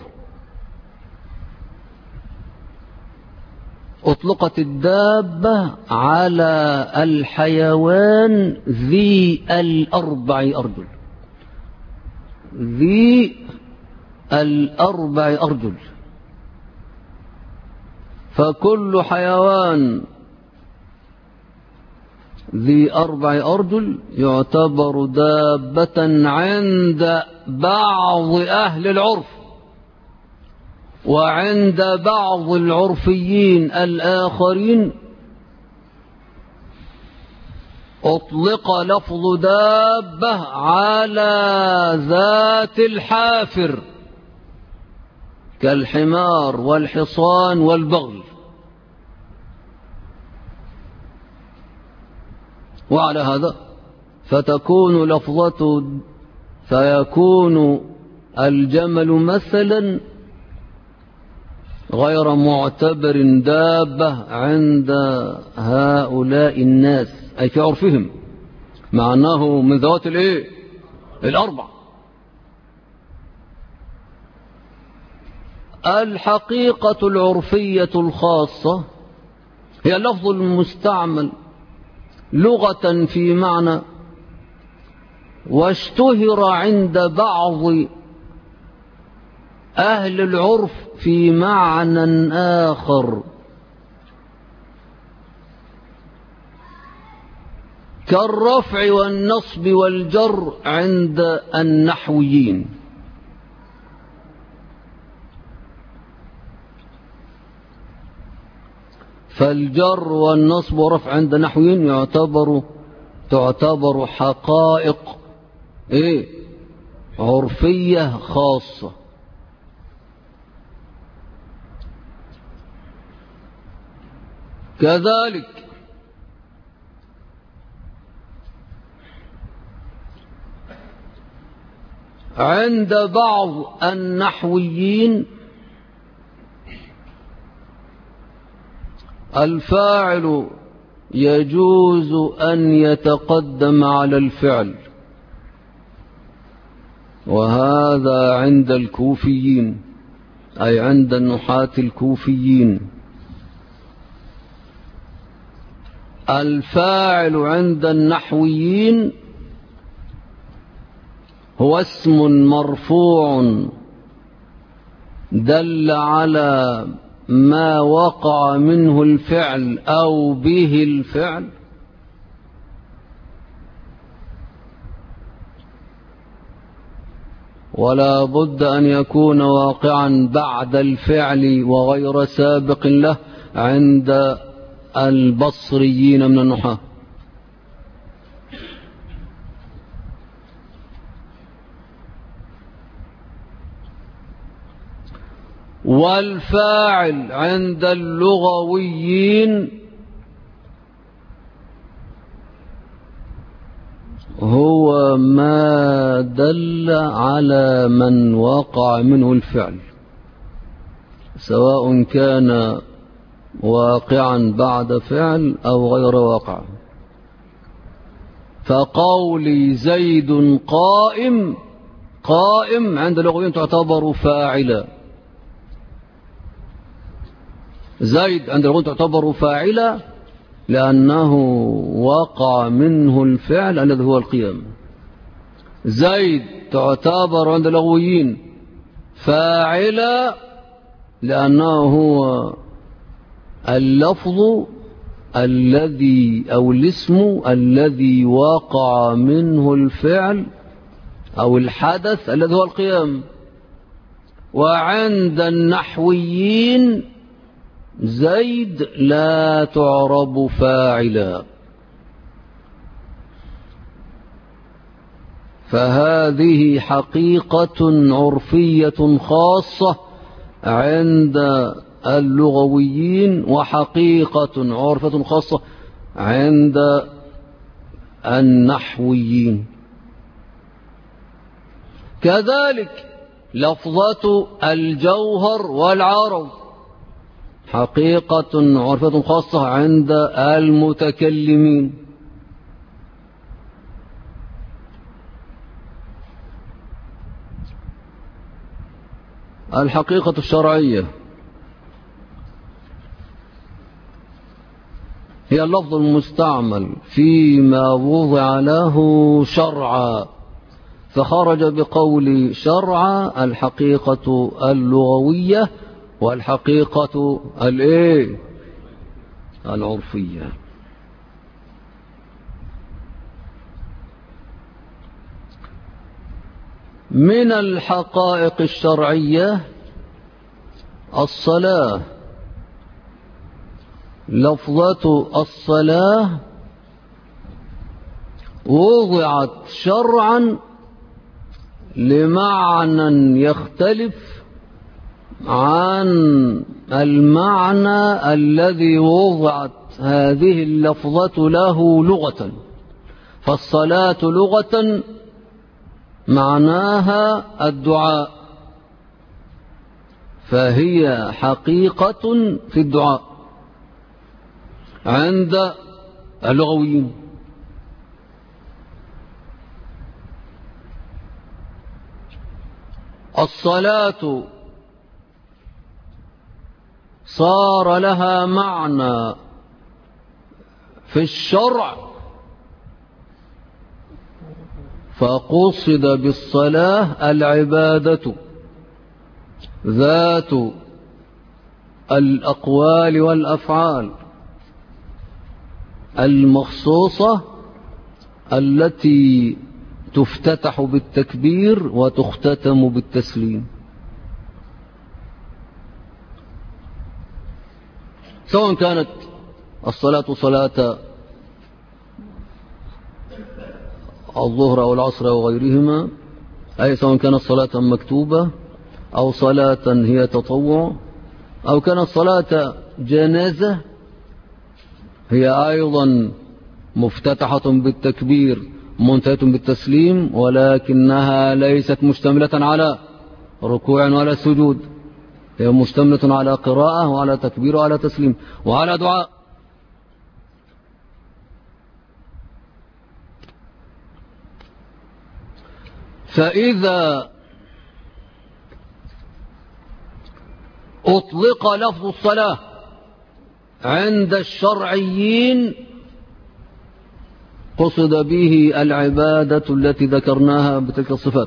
Speaker 1: أطلقت الدابة على الحيوان ذي 4 أرجل، ذي 4 أرجل، فكل حيوان ذي 4 أرجل يعتبر دابة عند بعض أهل العرف، وعند بعض العرفيين الآخرين أطلق لفظ دابة على ذات الحافر كالحمار والحصان والبغل. وعلى هذا فيكون الجمل مثلا غير معتبر دابة عند هؤلاء الناس، أي في عرفهم، مع أنه من ذوات 4. الحقيقة العرفية الخاصة هي اللفظ المستعمل لغة في معنى، واشتهر عند بعض أهل العرف في معنى آخر، كالرفع والنصب والجر عند النحويين. فالجر والنصب ورفع عند النحويين تعتبر حقائق عرفية خاصة. كذلك عند بعض النحويين الفاعل يجوز أن يتقدم على الفعل، وهذا عند الكوفيين، أي عند النحاة الكوفيين. الفاعل عند النحويين هو اسم مرفوع دل على ما وقع منه الفعل أو به الفعل، ولا بد أن يكون واقعا بعد الفعل وغير سابق له عند البصريين من النحاة. والفاعل عند اللغويين هو ما دل على من وقع منه الفعل، سواء كان واقعا بعد فعل أو غير واقع. فقولي زيد قائم عند اللغويين تعتبر فاعلا، زيد عند اللغويين تعتبر فاعلا لأنه وقع منه الفعل الذي هو القيام. زيد تعتبر عند اللغويين فاعل لأنه هو اللفظ الذي أو الاسم الذي وقع منه الفعل أو الحدث الذي هو القيام. وعند النحويين زيد لا تعرب فاعلا، فهذه حقيقة عرفية خاصة عند اللغويين وحقيقة عرفية خاصة عند النحويين. كذلك لفظة الجوهر والعرض حقيقة عرفية خاصة عند المتكلمين. الحقيقة الشرعية هي اللفظ المستعمل فيما وضع له شرعا، فخرج بقول شرعا الحقيقة اللغوية والحقيقة العرفية. من الحقائق الشرعية الصلاة. لفظة الصلاة وضعت شرعا لمعنى يختلف عن المعنى الذي وضعت هذه اللفظة له لغة. فالصلاة لغة معناها الدعاء، فهي حقيقة في الدعاء عند اللغويين. الصلاة صار لها معنى في الشرع، فقصد بالصلاة العبادة ذات الأقوال والأفعال المخصوصة التي تفتتح بالتكبير وتختتم بالتسليم، سواء كانت الصلاة صلاة الظهر أو العصر أو غيرهما، أي سواء كانت صلاة مكتوبة أو صلاة هي تطوع أو كانت صلاة جنازة، هي أيضا مفتتحة بالتكبير منتهية بالتسليم، ولكنها ليست مشتملة على ركوع ولا سجود، هي مشتملة على قراءة وعلى تكبير وعلى تسليم وعلى دعاء. فإذا أطلق لفظ الصلاة عند الشرعيين قصد به العبادة التي ذكرناها بتلك الصفات.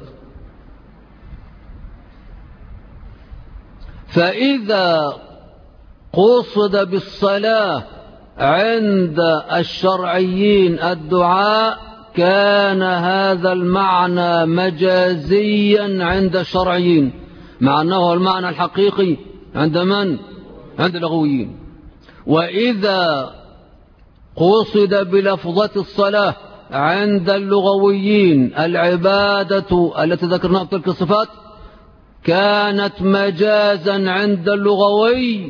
Speaker 1: فإذا قصد بالصلاة عند الشرعيين الدعاء كان هذا المعنى مجازيا عند الشرعيين، مع أنه المعنى الحقيقي عند من؟ عند اللغويين. وإذا قصد بلفظة الصلاة عند اللغويين العبادة التي ذكرناها بتلك الصفات كانت مجازا عند اللغوي،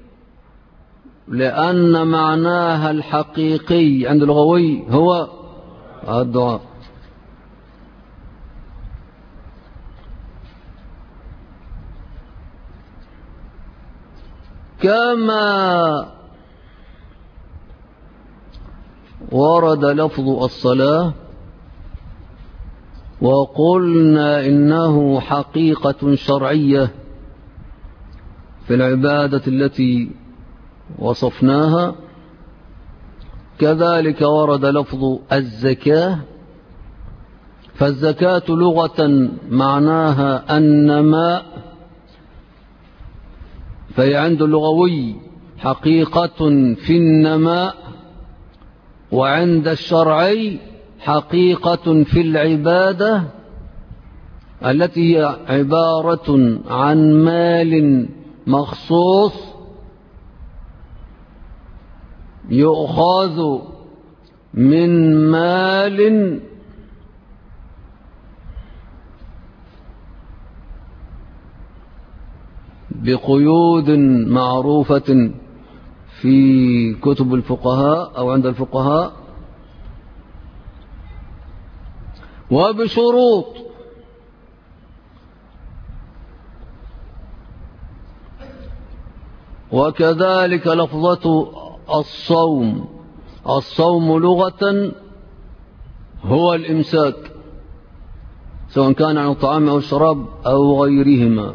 Speaker 1: لأن معناها الحقيقي عند اللغوي هو الدعاء. كما ورد لفظ الصلاة وقلنا إنه حقيقة شرعية في العبادة التي وصفناها، كذلك ورد لفظ الزكاة. فالزكاة لغة معناها النماء فهي عند اللغوي حقيقة في النماء، وعند الشرعي حقيقة في العبادة التي هي عبارة عن مال مخصوص يؤخذ من مال بقيود معروفة في كتب الفقهاء أو عند الفقهاء، وبشروط. وكذلك لفظة الصوم. الصوم لغة هو الإمساك، سواء كان عن الطعام أو الشراب أو غيرهما.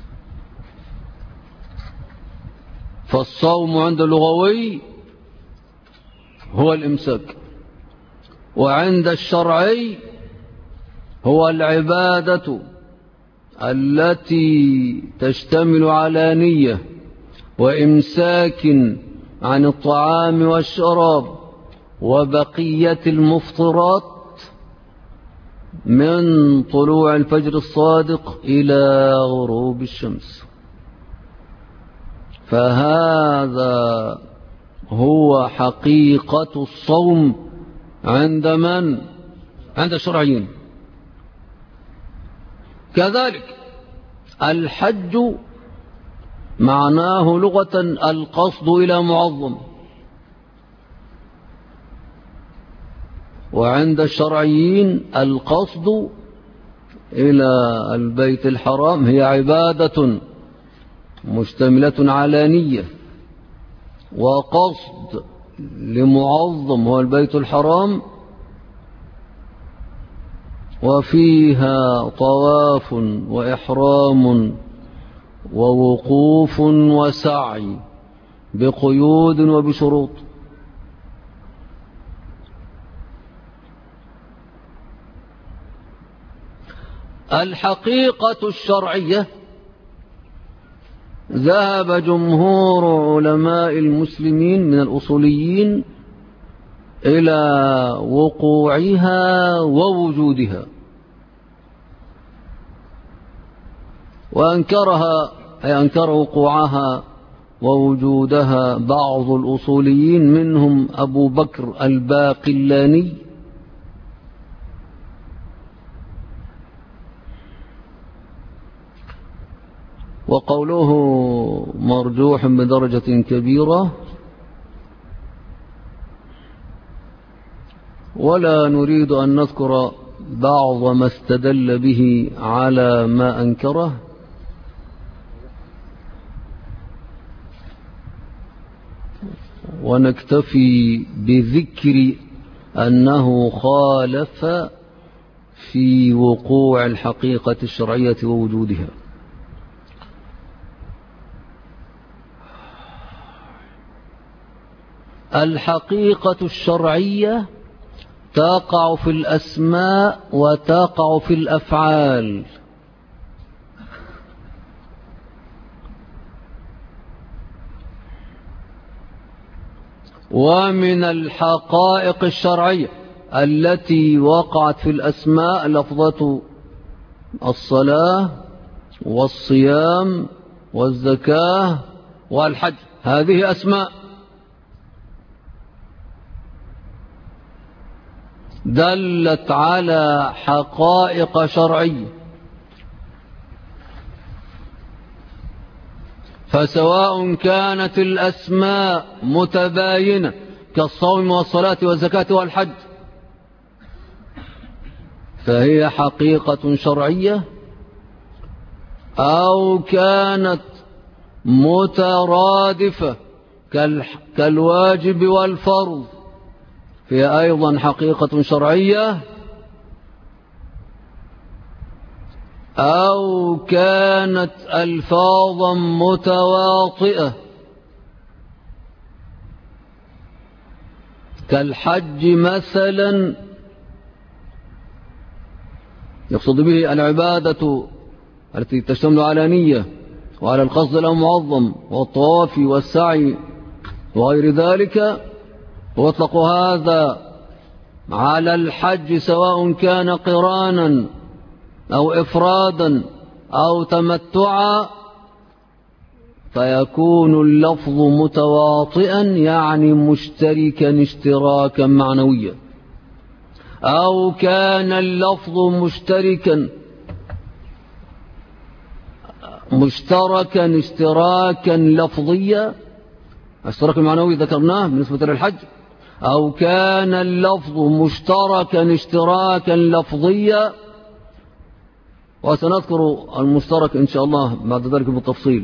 Speaker 1: فالصوم عند اللغوي هو الإمساك، وعند الشرعي هو العبادة التي تشتمل على نية وإمساك عن الطعام والشراب وبقية المفطرات من طلوع الفجر الصادق إلى غروب الشمس. فهذا هو حقيقة الصوم عند من؟ عند الشرعيين. كذلك الحج معناه لغة القصد إلى معظم، وعند الشرعيين القصد إلى البيت الحرام هي عبادة مشتملة على نية وقصد لمعظم هو البيت الحرام، وفيها طواف وإحرام ووقوف وسعي بقيود وبشروط. الحقيقة الشرعية ذهب جمهور علماء المسلمين من الأصوليين إلى وقوعها ووجودها، وأنكرها أي أنكر وقوعها ووجودها بعض الأصوليين، منهم أبو بكر الباقلاني وقوله مرجوح بدرجة كبيرة. ولا نريد أن نذكر بعض ما استدل به على ما أنكره، ونكتفي بذكر أنه خالف في وقوع الحقيقة الشرعية ووجودها. الحقيقة الشرعية تقع في الأسماء وتقع في الأفعال، ومن الحقائق الشرعية التي وقعت في الأسماء لفظة الصلاة والصيام والزكاة والحج، هذه أسماء دلت على حقائق شرعية. فسواء كانت الأسماء متباينة كالصوم والصلاة والزكاة والحج فهي حقيقة شرعية، أو كانت مترادفة كالواجب والفرض فهي أيضا حقيقة شرعية، أو كانت ألفاظا متواطئة كالحج مثلا يقصد به العبادة التي تشتمل على نية وعلى القصد المعظم والطواف والسعي وغير ذلك. ويطلق هذا على الحج سواء كان قرانا أو إفرادا أو تمتعا، فيكون اللفظ متواطئا يعني مشتركا اشتراكا معنويا، أو كان اللفظ مشتركا اشتراكا لفظيا، اشتراك المعنوي ذكرناه بالنسبة للحج، أو كان اللفظ مشتركا اشتراكا لفظيا، وسنذكر المشترك إن شاء الله بعد ذلك بالتفصيل.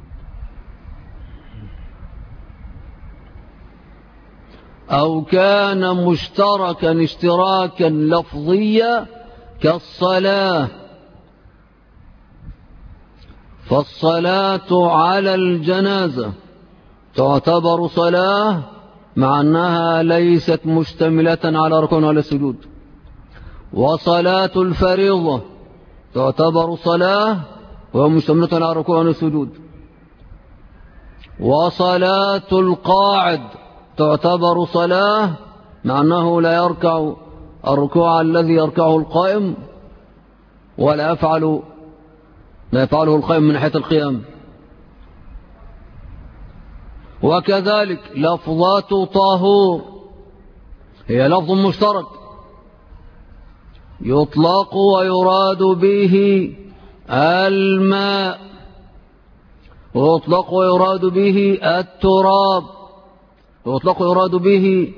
Speaker 1: أو كان مشتركا اشتراكا لفظيا كالصلاة، فالصلاة على الجنازة تعتبر صلاة مع أنها ليست مشتملة على ركوع ولا سجود، وصلاة الفريضة تعتبر صلاة وهي مشتملة على ركوع ولا سجود، وصلاة القاعد تعتبر صلاة مع أنه لا يركع الركوع الذي يركعه القائم ولا يفعله القائم من ناحية القيام. وكذلك لفظة طهور هي لفظ مشترك يطلق ويراد به الماء، ويطلق ويراد به التراب، ويطلق ويراد به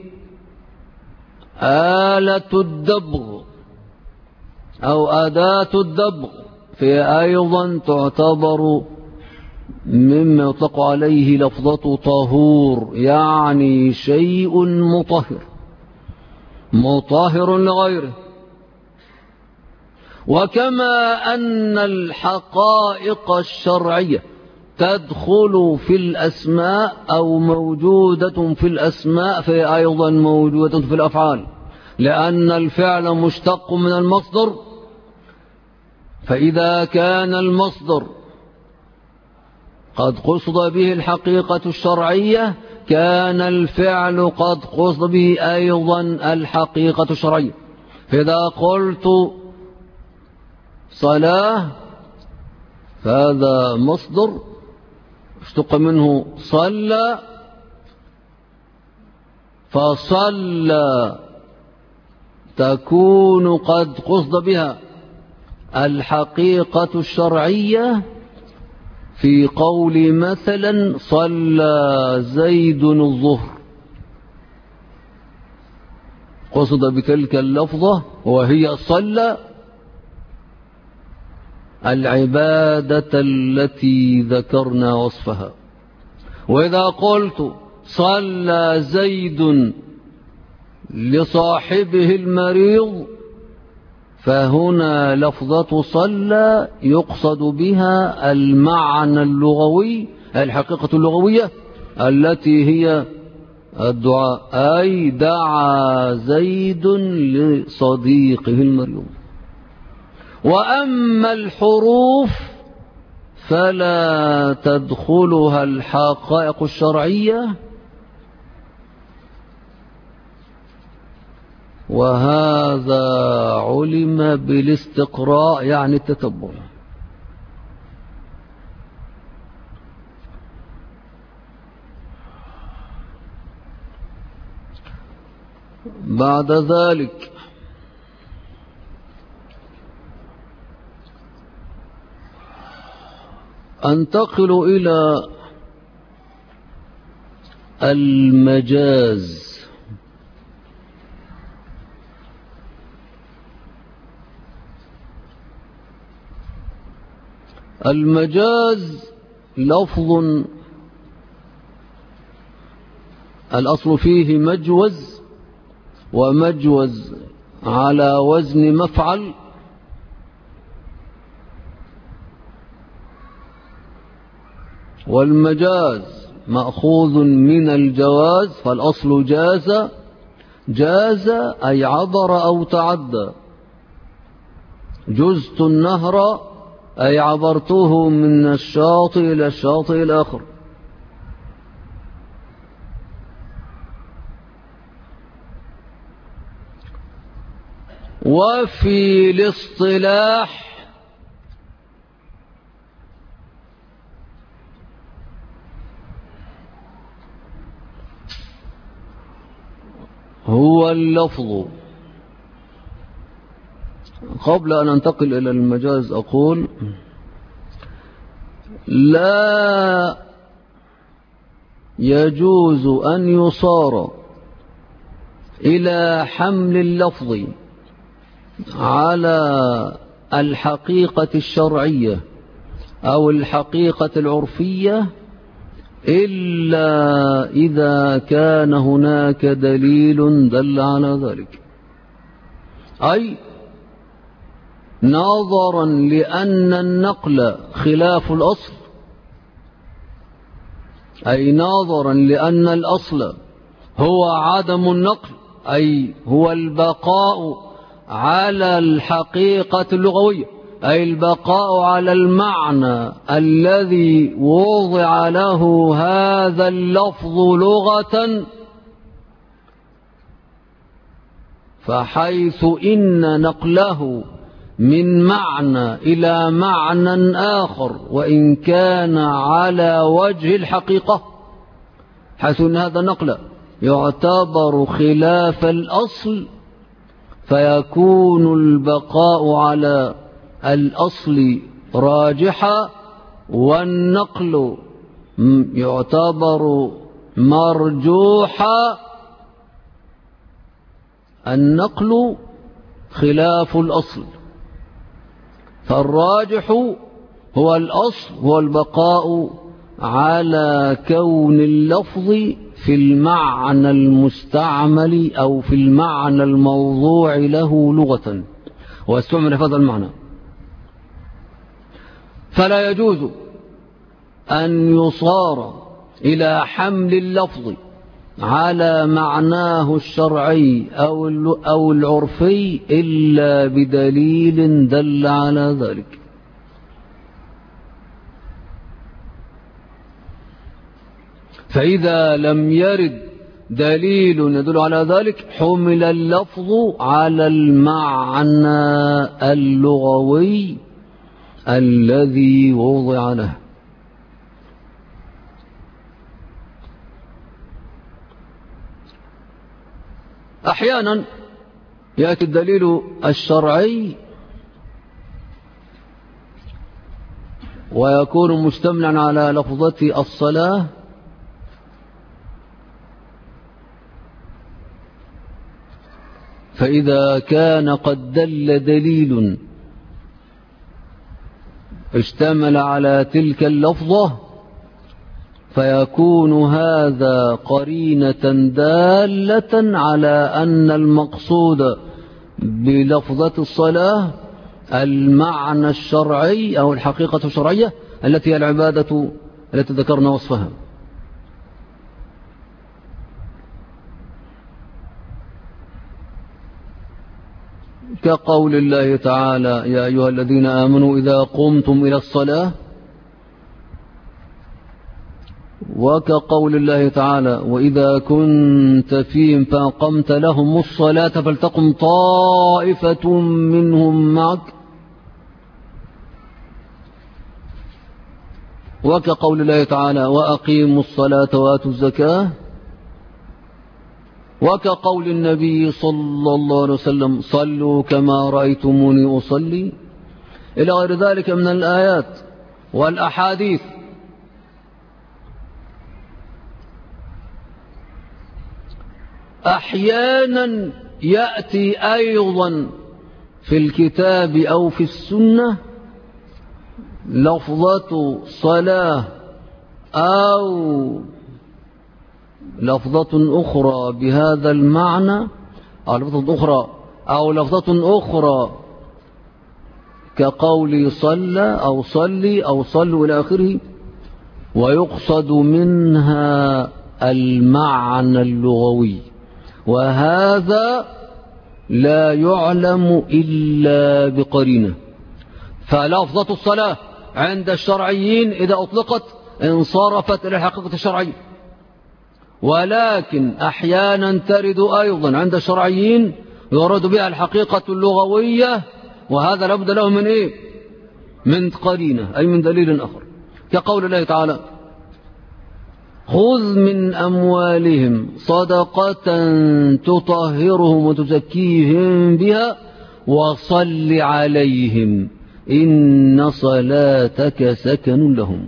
Speaker 1: آلة الدبغ أو أداة الدبغ، فهي أيضا تعتبر مما يطلق عليه لفظة طهور، يعني شيء مطهر لغيره. وكما أن الحقائق الشرعية تدخل في الأسماء أو موجودة في الأسماء، فهي أيضا موجودة في الأفعال، لأن الفعل مشتق من المصدر، فإذا كان المصدر قد قصد به الحقيقة الشرعية كان الفعل قد قصد به أيضا الحقيقة الشرعية. فإذا قلت صلاة فهذا مصدر اشتق منه صلى، فصلى تكون قد قصد بها الحقيقة الشرعية في قول مثلا صلى زيد الظهر، قصد بتلك اللفظة وهي صلى العبادة التي ذكرنا وصفها. وإذا قلت صلى زيد لصاحبه المريض فهنا لفظة صلى يقصد بها المعنى اللغوي، الحقيقة اللغوية التي هي الدعاء، أي دعا زيد لصديقه المريض. وأما الحروف فلا تدخلها الحقائق الشرعية، وهذا علم بالاستقراء يعني التتبع. بعد ذلك أنتقل إلى المجاز. المجاز لفظ الأصل فيه مجوز، ومجوز على وزن مفعل، والمجاز مأخوذ من الجواز، فالأصل جاز أي عبر أو تعدى. جزت النهر أي عبرته من الشاطئ إلى الشاطئ الآخر. وفي الاصطلاح هو اللفظ. قبل أن أنتقل إلى المجاز أقول لا يجوز أن يصار إلى حمل اللفظ على الحقيقة الشرعية أو الحقيقة العرفية إلا إذا كان هناك دليل دل على ذلك، أي نظرا لأن النقل خلاف الأصل، أي نظرا لأن الأصل هو عدم النقل، أي هو البقاء على الحقيقة اللغوية، أي البقاء على المعنى الذي وضع له هذا اللفظ لغة، فحيث إن نقله من معنى إلى معنى آخر وإن كان على وجه الحقيقة، حيث أن هذا النقل يعتبر خلاف الأصل، فيكون البقاء على الأصل راجحا، والنقل يعتبر مرجوحا. النقل خلاف الأصل، فالراجح هو الأصل، هو البقاء على كون اللفظ في المعنى المستعمل أو في المعنى الموضوع له لغة واستعمل في هذا المعنى. فلا يجوز أن يصار إلى حمل اللفظ على معناه الشرعي أو العرفي إلا بدليل دل على ذلك. فإذا لم يرد دليل يدل على ذلك حمل اللفظ على المعنى اللغوي الذي وضع له. أحيانا يأتي الدليل الشرعي ويكون مشتملا على لفظة الصلاة، فإذا كان قد دل دليل اشتمل على تلك اللفظة فيكون هذا قرينة دالة على أن المقصود بلفظة الصلاة المعنى الشرعي أو الحقيقة الشرعية التي هي العبادة التي ذكرنا وصفها. كقول الله تعالى: يا أيها الذين آمنوا إذا قمتم إلى الصلاة، وكقول الله تعالى: وإذا كنت فيهم فأقمت لهم الصلاة فلتقم طائفة منهم معك، وكقول الله تعالى: وأقيموا الصلاة وآتوا الزكاة، وكقول النبي صلى الله عليه وسلم: صلوا كما رأيتموني أصلي، إلى غير ذلك من الآيات والأحاديث. أحيانا يأتي أيضا في الكتاب أو في السنة لفظة صلاة أو لفظة أخرى بهذا المعنى، أو لفظة أخرى كقول صلى أو صلي أو صلوا إلى آخره، ويقصد منها المعنى اللغوي، وهذا لا يعلم إلا بقرينة. فلفظة الصلاة عند الشرعيين إذا أطلقت انصرفت إلى الحقيقة الشرعية، ولكن أحيانا ترد أيضا عند الشرعيين يراد بها الحقيقة اللغوية، وهذا لابد له من إيه؟ من قرينة، أي من دليل آخر، كقول الله تعالى: خذ من أموالهم صدقة تطهرهم وتزكيهم بها وصل عليهم إن صلاتك سكن لهم.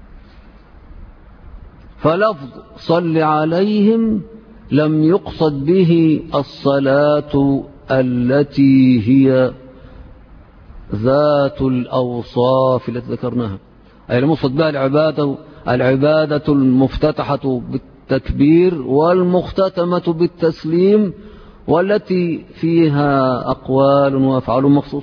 Speaker 1: فلفظ صل عليهم لم يقصد به الصلاة التي هي ذات الأوصاف التي ذكرناها، أي المقصد بها العبادة المفتتحة بالتكبير والمختتمة بالتسليم، والتي فيها أقوال وأفعال مخصوصة.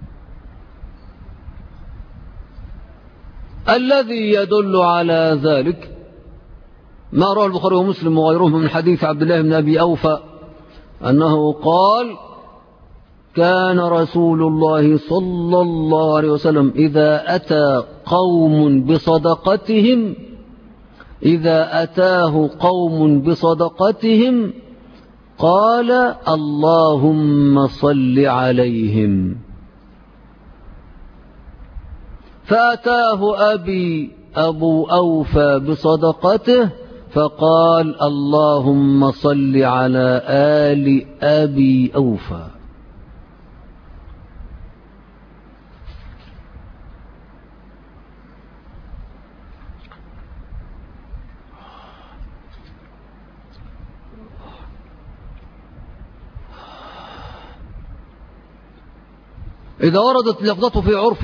Speaker 1: الذي يدل على ذلك ما رواه البخاري ومسلم وغيرهم من حديث عبد الله بن أبي أوفى أنه قال: كان رسول الله صلى الله عليه وسلم إذا أتاه قوم بصدقتهم قال: اللهم صل عليهم. فأتاه أبو أوفى بصدقته فقال: اللهم صل على آل أبي أوفى. إذا وردت اللفظة في عرف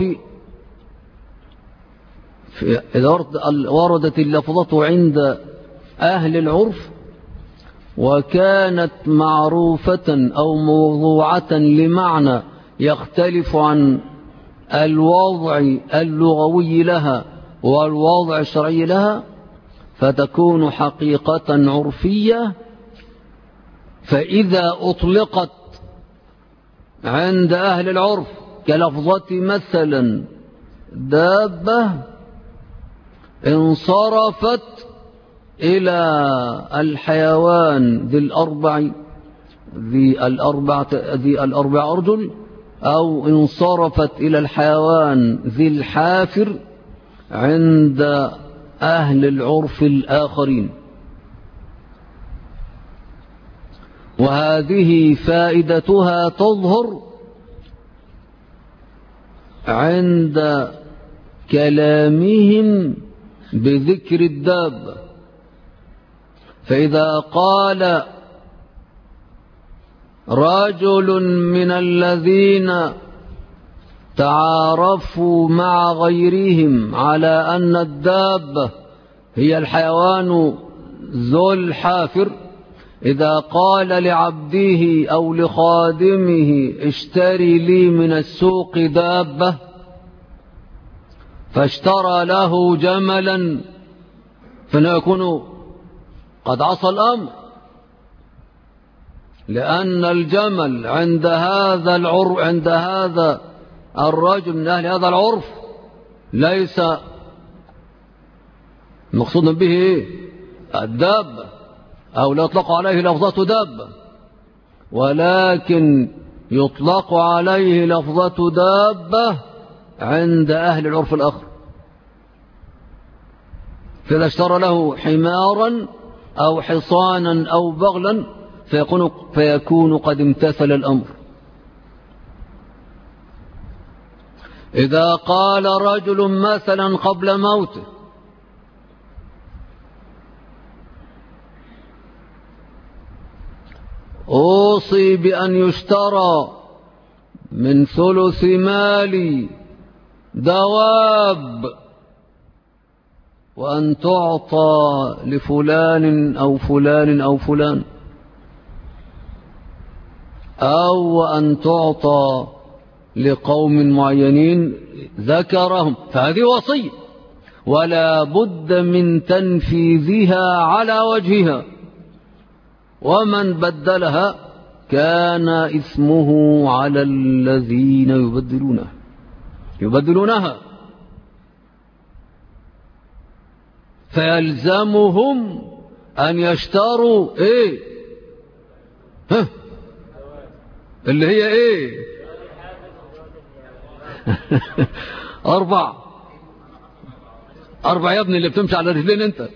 Speaker 1: إذا وردت اللفظة عند أهل العرف وكانت معروفة أو موضوعة لمعنى يختلف عن الوضع اللغوي لها والوضع الشرعي لها، فتكون حقيقة عرفية. فإذا أطلقت عند أهل العرف كلفظة مثلا دابة انصرفت إلى الحيوان ذي الأربع أرجل، أو انصرفت إلى الحيوان ذي الحافر عند أهل العرف الآخرين. وهذه فائدتها تظهر عند كلامهم بذكر الدابة. فإذا قال رجل من الذين تعارفوا مع غيرهم على أن الدابة هي الحيوان ذو الحافر، إذا قال لعبده أو لخادمه اشتري لي من السوق دابة، فاشترى له جملا، فنكون قد عصى الأمر، لأن الجمل عند هذا الرجل من أهل هذا العرف ليس مقصود به الدابة، أو لا يطلق عليه لفظة دابة، ولكن يطلق عليه لفظة دابة عند أهل العرف الآخر. فإذا اشترى له حمارا أو حصانا أو بغلا فيكون قد امتثل الأمر. إذا قال رجل مثلا قبل موته أوصي بأن يشترى من ثلث مالي دواب وأن تعطى لفلان أو فلان أو فلان، أو أن تعطى لقوم معينين ذكرهم، فهذه وصية ولا بد من تنفيذها على وجهها، ومن بدلها كان إثمه على الذين يبدلونه. يبدلونها، فيلزمهم أن يشتروا إيه؟ اللي هي إيه؟ 4 يا ابني اللي بتمشي على رجلين أنت.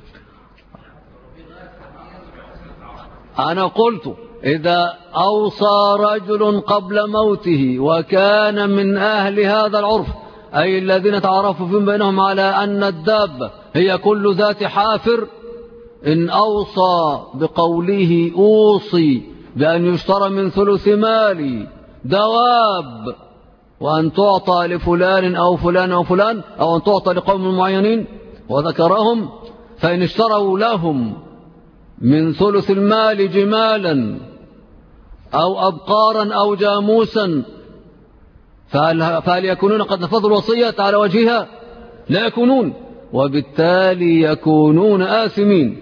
Speaker 1: أنا قلت إذا أوصى رجل قبل موته وكان من أهل هذا العرف، أي الذين تعرفوا فيهم بينهم على أن الدابة هي كل ذات حافر، إن أوصى بقوله أوصي بأن يشترى من ثلث مالي دواب وأن تعطى لفلان أو فلان أو فلان، أو أن تعطى لقوم معينين وذكرهم، فإن اشتروا لهم من ثلث المال جمالا أو أبقارا أو جاموسا فهل يكونون قد نفذوا الوصية على وجهها؟ لا يكونون، وبالتالي يكونون آثمين،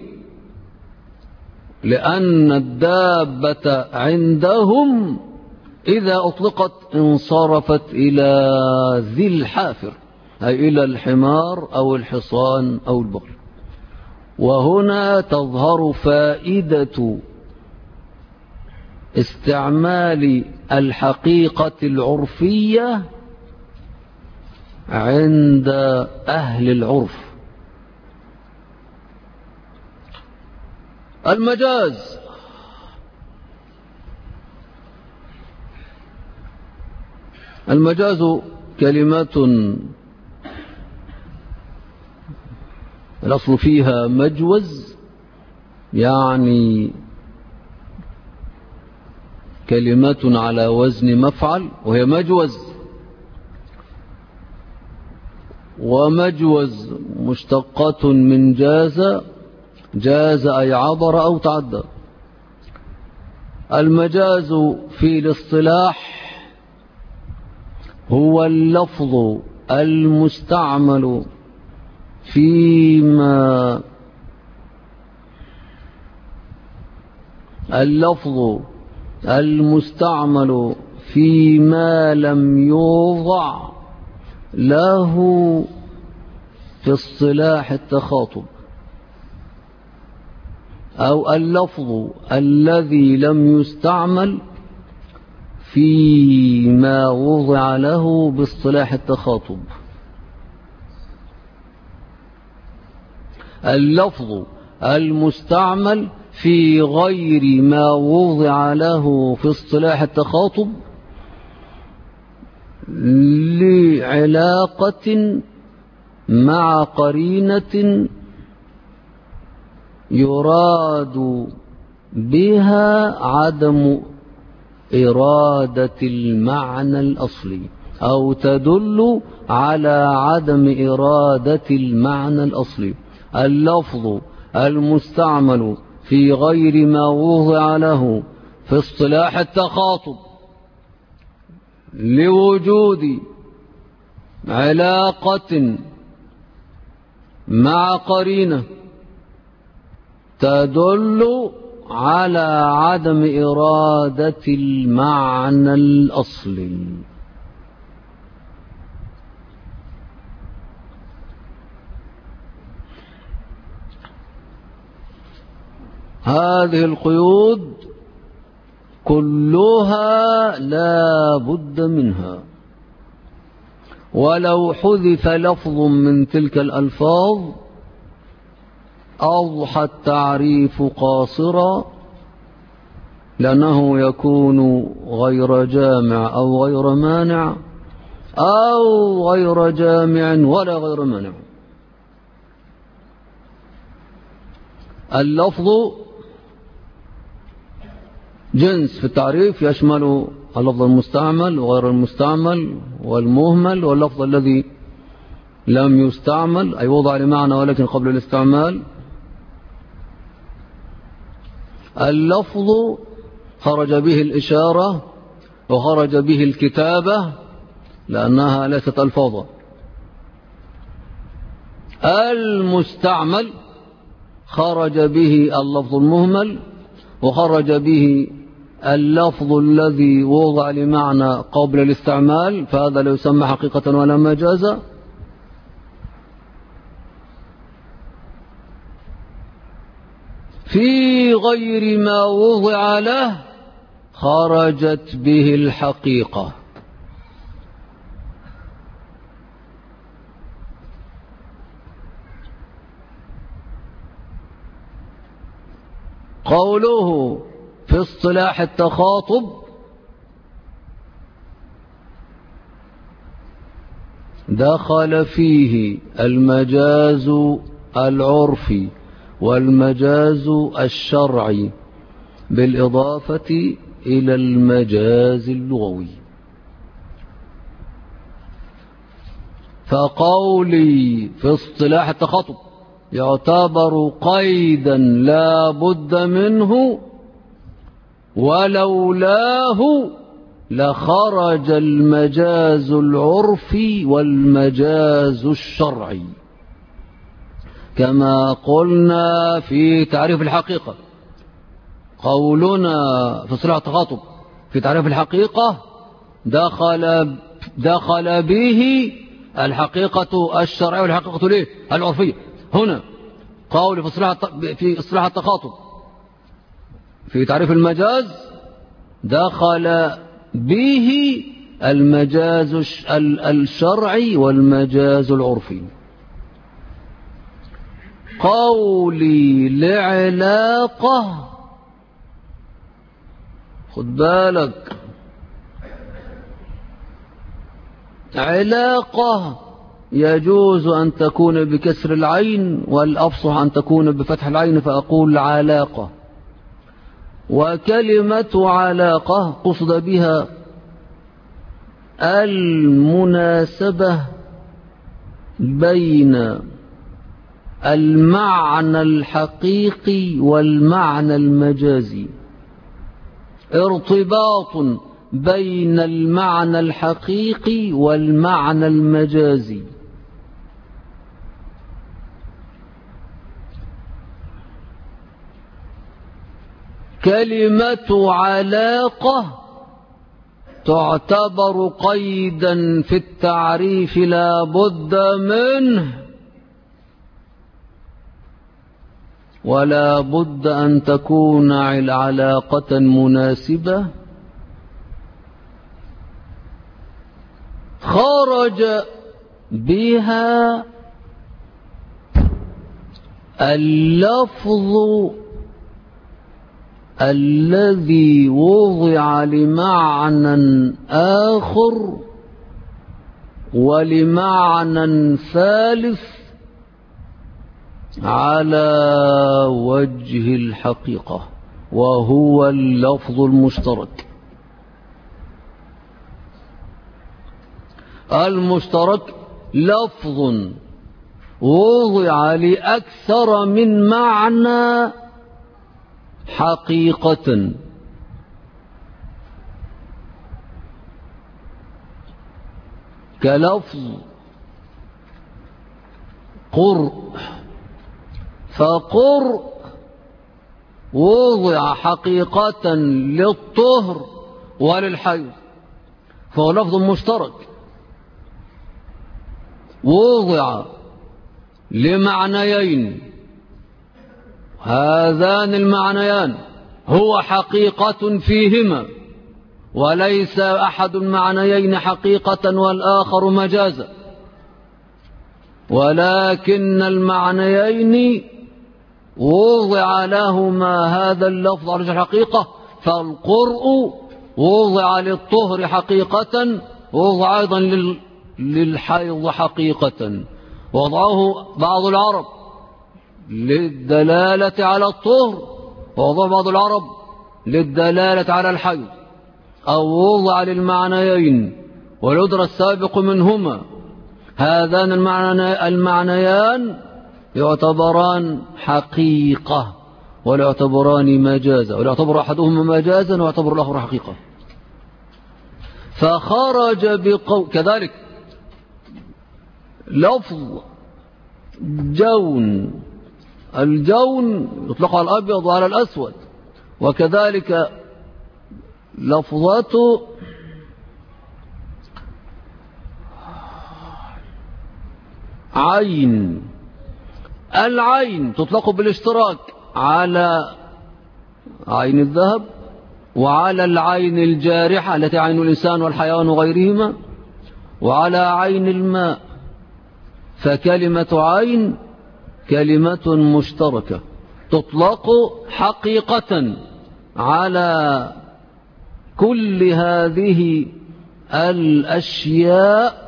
Speaker 1: لأن الدابة عندهم إذا أطلقت انصرفت إلى ذي الحافر، أي إلى الحمار أو الحصان أو البغل. وهنا تظهر فائدة استعمال الحقيقة العرفية عند أهل العرف. المجاز كلمات الأصل فيها مجوز، يعني كلمة على وزن مفعل وهي مجوز، ومجوز مشتقة من جاز أي عبر أو تعدى. المجاز في الاصطلاح هو اللفظ المستعمل فيما لم يوضع له في اصطلاح التخاطب، أو اللفظ الذي لم يستعمل فيما وضع له باصطلاح التخاطب. اللفظ المستعمل في غير ما وضع له في اصطلاح التخاطب لعلاقة مع قرينة يراد بها عدم إرادة المعنى الأصلي، أو تدل على عدم إرادة المعنى الأصلي. اللفظ المستعمل في غير ما وضع له في اصطلاح التخاطب لوجود علاقة مع قرينة تدل على عدم إرادة المعنى الأصلي. هذه القيود كلها لا بد منها، ولو حذف لفظ من تلك الألفاظ أضحى التعريف قاصرا، لأنه يكون غير جامع أو غير مانع، أو غير جامع ولا غير مانع. اللفظ جنس في التعريف يشمل اللفظ المستعمل وغير المستعمل والمهمل، واللفظ الذي لم يستعمل أي وضع لمعنى ولكن قبل الاستعمال. اللفظ خرج به الإشارة وخرج به الكتابة لأنها ليست ألفاظا. المستعمل خرج به اللفظ المهمل وخرج به اللفظ الذي وضع لمعنى قبل الاستعمال فهذا لا يسمى حقيقة ولا مجازا. في غير ما وضع له خرجت به الحقيقة. قوله في اصطلاح التخاطب دخل فيه المجاز العرفي والمجاز الشرعي بالإضافة إلى المجاز اللغوي. فقولي في اصطلاح التخاطب يعتبر قيدا لا بد منه ولولاه لخرج المجاز العرفي والمجاز الشرعي، كما قلنا في تعريف الحقيقة. قولنا في اصطلاح التخاطب في تعريف الحقيقة دخل به الحقيقة الشرعية والحقيقة ليه العرفية. هنا قول في اصطلاح التخاطب في تعريف المجاز دخل به المجاز الشرعي والمجاز العرفي. قولي لعلاقة، خد بالك، علاقة يجوز أن تكون بكسر العين والأفصح أن تكون بفتح العين فأقول علاقة. وكلمة علاقة قصد بها المناسبة بين المعنى الحقيقي والمعنى المجازي، ارتباط بين المعنى الحقيقي والمعنى المجازي. كلمة علاقة تعتبر قيدا في التعريف لا بد منه، ولا بد أن تكون علاقة مناسبة خرج بها اللفظ الذي وضع لمعنى آخر ولمعنى ثالث على وجه الحقيقة، وهو اللفظ المشترك. المشترك لفظ وضع لأكثر من معنى حقيقة، كلفظ قرء، فقرء وضع حقيقة للطهر وللحيض، فهو لفظ مشترك وضع لمعنيين، هذان المعنيان هو حقيقة فيهما، وليس أحد المعنيين حقيقة والآخر مجازا، ولكن المعنيين وضع لهما هذا اللفظ على الحقيقة. فالقرء وضع للطهر حقيقة، ووضع أيضا للحيض حقيقة، وضعه بعض العرب للدلالة على الطهر، ووضع بعض العرب للدلالة على الحيض، أو وضع للمعنيين والأدرى السابق منهما. هذان المعنيان يعتبران حقيقة ولا يعتبران مجازا، ولا يعتبر أحدهما مجازا ويعتبر الآخر حقيقة. فخرج كذلك لفظ جون، الجون يطلق على الأبيض وعلى الأسود، وكذلك لفظة عين. العين تطلق بالاشتراك على عين الذهب وعلى العين الجارحة التي عين الإنسان والحيوان وغيرهما وعلى عين الماء. فكلمة عين كلمة مشتركة تطلق حقيقة على كل هذه الأشياء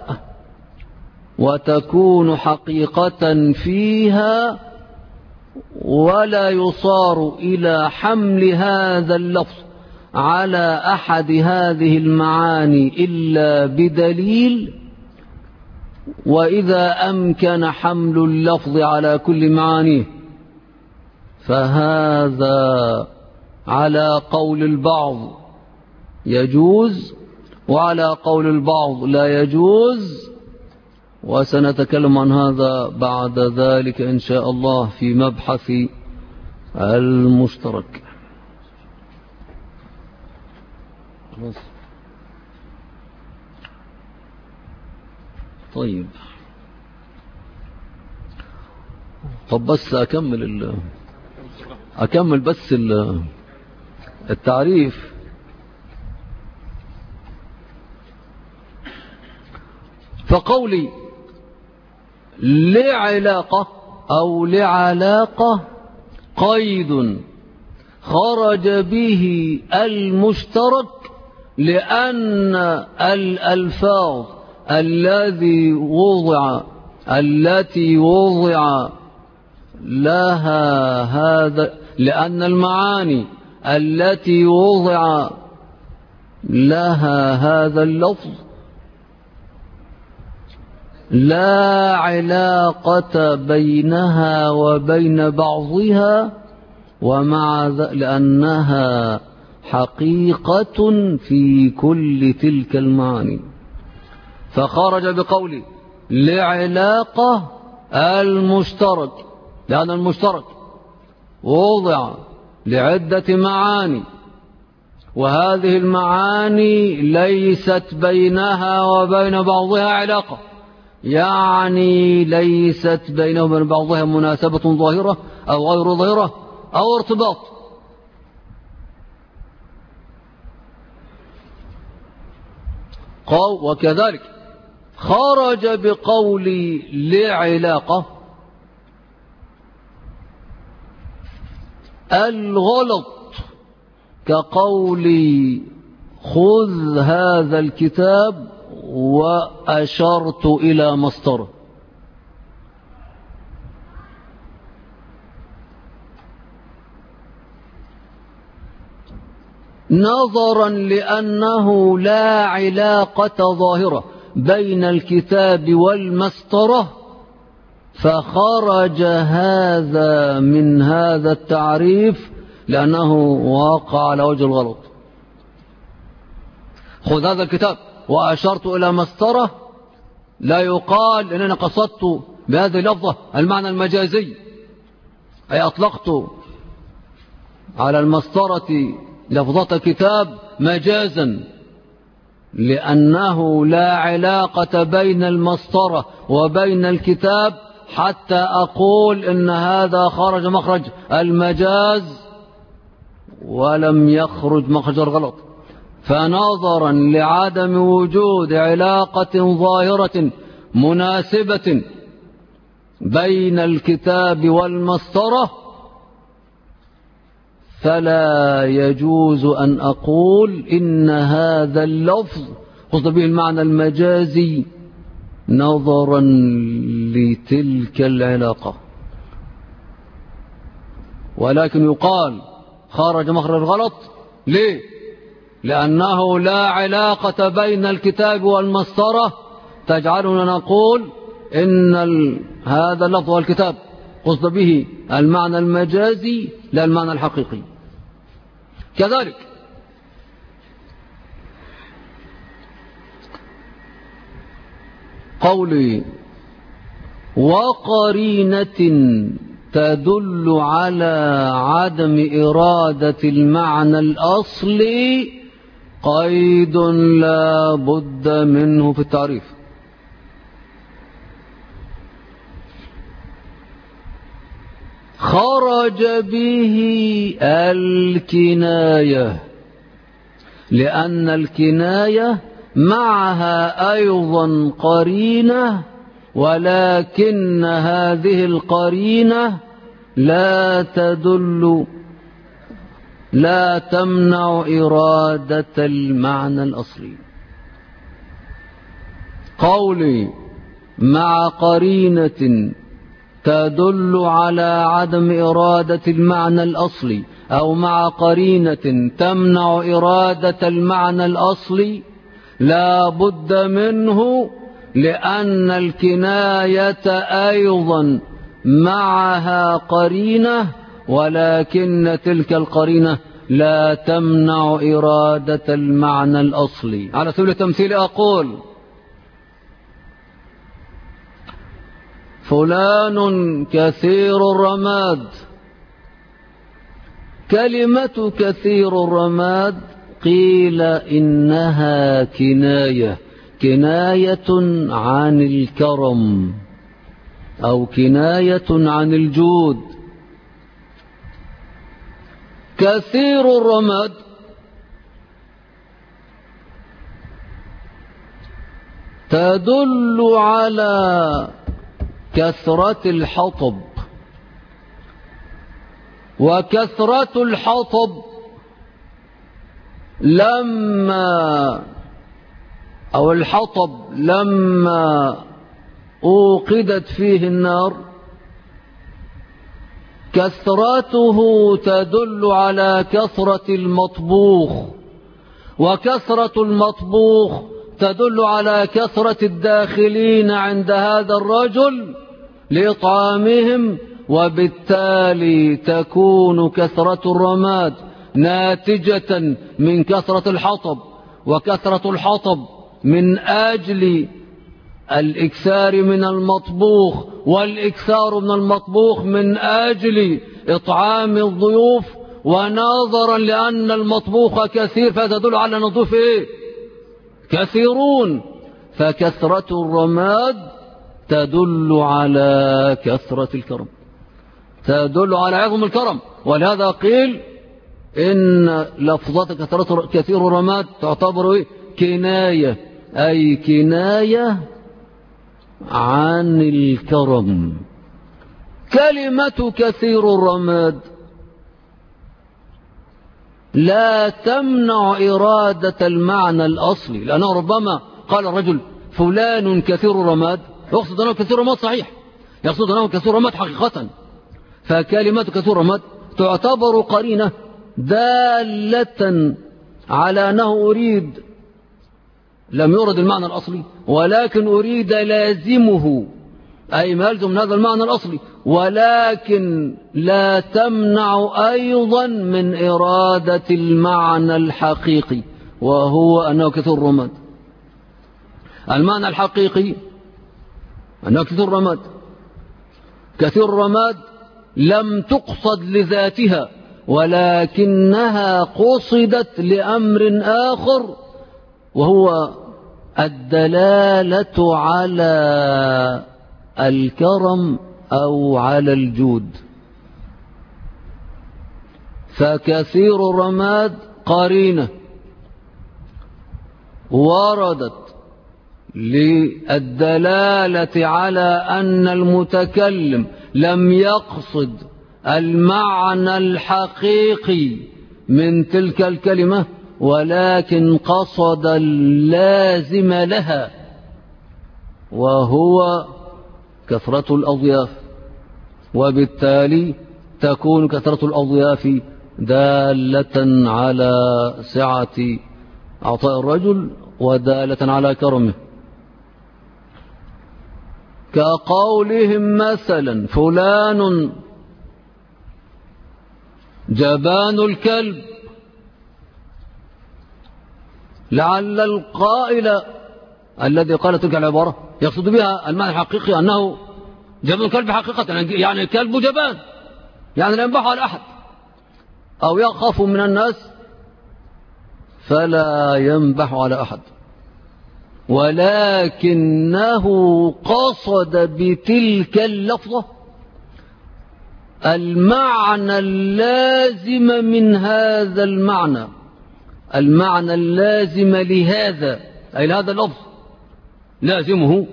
Speaker 1: وتكون حقيقة فيها، ولا يصار إلى حمل هذا اللفظ على أحد هذه المعاني إلا بدليل. وإذا أمكن حمل اللفظ على كل معانيه فهذا على قول البعض يجوز وعلى قول البعض لا يجوز، وسنتكلم عن هذا بعد ذلك إن شاء الله في مبحث المشترك. طيب بس أكمل بس التعريف. فقولي لعلاقة أو لعلاقة قيد خرج به المشترك لأن الألفاظ التي وضع لها هذا، لأن المعاني التي وضع لها هذا اللفظ لا علاقة بينها وبين بعضها، ومع ذلك لأنها حقيقة في كل تلك المعاني. فخرج بقوله لعلاقة المشترك، لأن المشترك وضع لعدة معاني، وهذه المعاني ليست بينها وبين بعضها علاقة، يعني ليست بينه وبين بعضها مناسبة ظاهرة أو غير ظاهرة أو ارتباط. وكذلك خرج بقول لعلاقة الغلط كقول خذ هذا الكتاب وأشرت إلى مسطره. نظرا لأنه لا علاقة ظاهرة بين الكتاب والمسطرة فخرج هذا من هذا التعريف لأنه واقع على وجه الغلط. خذ هذا الكتاب وأشرت إلى مسطرة لا يقال إننا قصدت بهذه اللفظة المعنى المجازي، أي أطلقت على المسطرة لفظة كتاب مجازا، لأنه لا علاقة بين المسطرة وبين الكتاب حتى أقول إن هذا خرج مخرج المجاز ولم يخرج مخرج الغلط. فنظرا لعدم وجود علاقة ظاهرة مناسبة بين الكتاب والمسطرة فلا يجوز أن أقول إن هذا اللفظ قصد به المعنى المجازي نظرا لتلك العلاقة، ولكن يقال خرج مخرج الغلط. ليه؟ لأنه لا علاقة بين الكتاب والمسطرة تجعلنا نقول إن هذا اللفظ والكتاب قصد به المعنى المجازي لا المعنى الحقيقي. كذلك قولي وقرينة تدل على عدم إرادة المعنى الأصلي قيد لا بد منه في التعريف. خرج به الكناية، لأن الكناية معها أيضا قرينة، ولكن هذه القرينة لا تمنع إرادة المعنى الأصلي. قولي مع قرينة تدل على عدم إرادة المعنى الأصلي، أو مع قرينة تمنع إرادة المعنى الأصلي، لا بد منه، لأن الكناية أيضا معها قرينة، ولكن تلك القرينة لا تمنع إرادة المعنى الأصلي. على سبيل التمثيل أقول فلان كثير الرماد. كلمة كثير الرماد قيل إنها كناية عن الكرم أو كناية عن الجود. كثير الرماد تدل على كثرة الحطب، وكثرة الحطب لما أوقدت فيه النار، كثرته تدل على كثرة المطبوخ، وكثرة المطبوخ تدل على كثرة الداخلين عند هذا الرجل لإطعامهم، وبالتالي تكون كثرة الرماد ناتجة من كثرة الحطب، وكثرة الحطب من أجل الإكثار من المطبوخ، والإكثار من المطبوخ من أجل إطعام الضيوف، ونظرا لأن المطبوخ كثير فتدل على نضوف كثيرون، فكثرة الرماد تدل على كثرة الكرم، تدل على عظم الكرم. ولهذا قيل إن لفظات كثير الرماد تعتبر كناية، أي كناية عن الكرم. كلمة كثير الرماد لا تمنع إرادة المعنى الأصلي، لأنه ربما قال الرجل فلان كثير الرماد، يقصد أنه كثير الرماد صحيح، يقصد أنه كثير الرماد حقيقة، فكلمة كثير الرماد تعتبر قرينة دالة على أنه لم يرد المعنى الأصلي، ولكن أريد لازمه، أي ما يلزم من هذا المعنى الأصلي، ولكن لا تمنع أيضا من إرادة المعنى الحقيقي، وهو أنه كثير الرماد. المعنى الحقيقي أنه كثير الرماد. كثير الرماد لم تقصد لذاتها، ولكنها قصدت لأمر آخر، وهو الدلالة على الكرم أو على الجود. فكثير الرماد قرينة وردت للدلالة على أن المتكلم لم يقصد المعنى الحقيقي من تلك الكلمة، ولكن قصد اللازم لها، وهو كثرة الأضياف، وبالتالي تكون كثرة الأضياف دالة على سعة عطاء الرجل ودالة على كرمه. كقولهم مثلا فلان جبان الكلب، لعل القائل الذي قال تلك العبارة يقصد بها المعنى الحقيقي أنه جبان الكلب حقيقة، يعني الكلب جبان، يعني لا ينبح على أحد أو يخاف من الناس، فلا ينبح على أحد، ولكنه قصد بتلك اللفظة المعنى اللازم من هذا المعنى، المعنى اللازم لهذا، أي لهذا اللفظ لازمه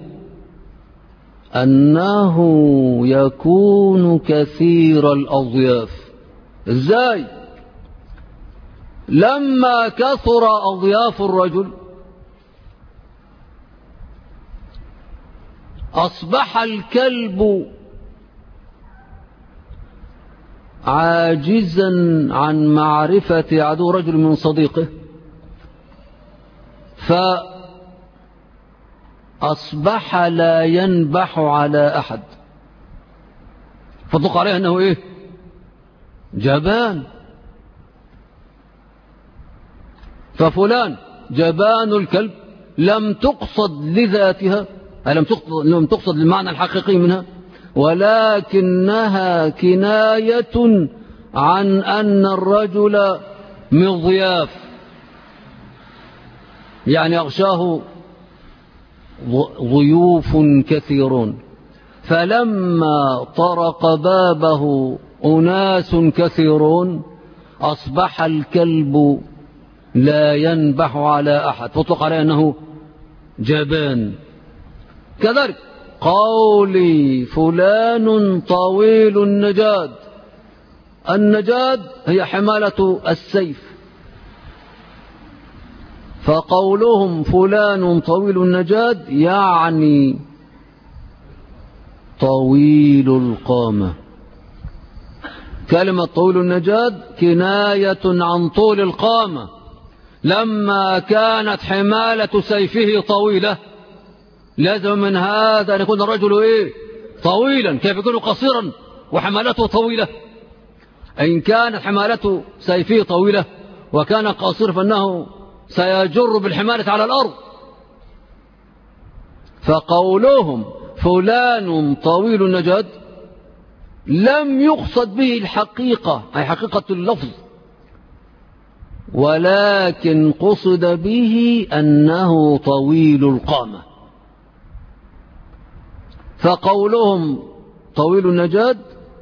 Speaker 1: أنه يكون كثير الأضياف. إزاي؟ لما كثر أضياف الرجل أصبح الكلب عاجزا عن معرفة عدو رجل من صديقه، فأصبح لا ينبح على أحد، فطلق عليه أنه إيه؟ جبان. ففلان جبان الكلب لم تقصد لذاتها، لم تقصد للمعنى الحقيقي منها، ولكنها كناية عن أن الرجل مضياف، يعني يغشاه ضيوف كثيرون، فلما طرق بابه أناس كثيرون أصبح الكلب لا ينبح على أحد، فطلق عليه أنه جبان. كذلك قولي فلان طويل النجاد، النجاد هي حمالة السيف، فقولهم فلان طويل النجاد يعني طويل القامة. كلمة طويل النجاد كناية عن طول القامة، لما كانت حمالة سيفه طويلة لازم من هذا أن يكون الرجل إيه؟ طويلا. كيف يكون قصيرا وحمالته طويلة؟ إن كانت حمالته سيفه طويلة وكان قصير فإنه سيجر بالحمالة على الأرض. فقولهم فلان طويل النجاد لم يقصد به الحقيقة، أي حقيقة اللفظ، ولكن قصد به أنه طويل القامة. فقولهم طويل النجاد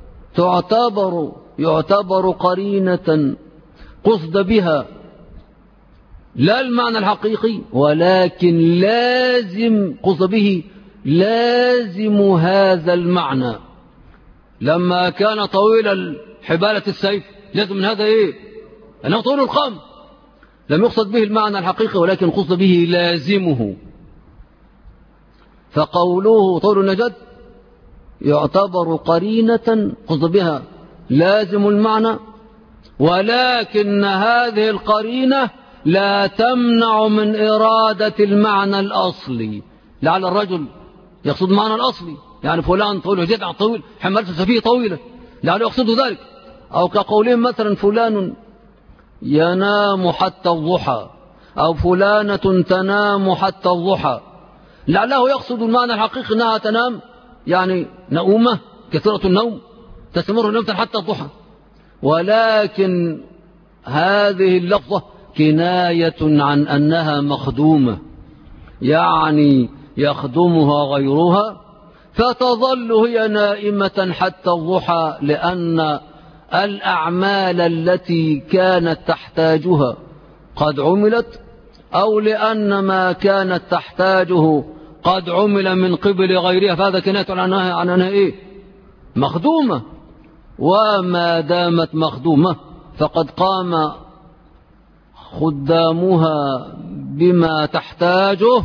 Speaker 1: يعتبر قرينة قصد بها لا المعنى الحقيقي، ولكن لازم قصد به لازم هذا المعنى. لما كان طويل حبالة السيف لازم من هذا إيه؟ أنه طويل القام، لم يقصد به المعنى الحقيقي ولكن قصد به لازمه. فقوله طول النجد يعتبر قرينة قصد بها لازم المعنى، ولكن هذه القرينة لا تمنع من إرادة المعنى الأصلي. لعل الرجل يقصد المعنى الأصلي، يعني فلان طويل وزيد عن طويل حملت سفيه طويلة، لعله يقصد ذلك. أو كقولهم مثلا فلان ينام حتى الضحى، أو فلانة تنام حتى الضحى، لعله يقصد المعنى الحقيقي أنها تنام، يعني نؤومة كثيرة النوم تستمر نومة حتى الضحى، ولكن هذه اللفظة كناية عن أنها مخدومة، يعني يخدمها غيرها فتظل هي نائمة حتى الضحى، لأن الأعمال التي كانت تحتاجها قد عملت، أو لأن ما كانت تحتاجه قد عمل من قبل غيرها، فهذا كناية عن أنها إيه؟ مخدومة. وما دامت مخدومة فقد قام خدامها بما تحتاجه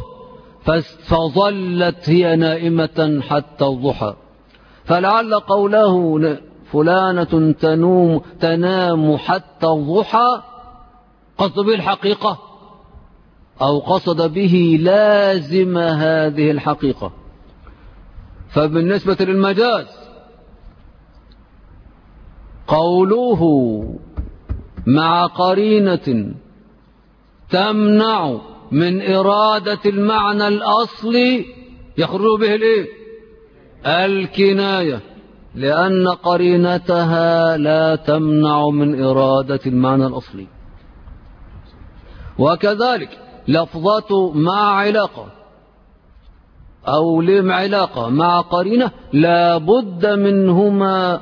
Speaker 1: فظلت هي نائمة حتى الضحى. فلعل قوله فلانة تنام حتى الضحى قصد به الحقيقة، أو قصد به لازم هذه الحقيقة. فبالنسبة للمجاز قوله مع قرينة تمنع من إرادة المعنى الأصلي يخرج به الإيه؟ الكناية، لأن قرينتها لا تمنع من إرادة المعنى الأصلي. وكذلك لفظة مع علاقة أو لم علاقة مع قرينة لا بد منهما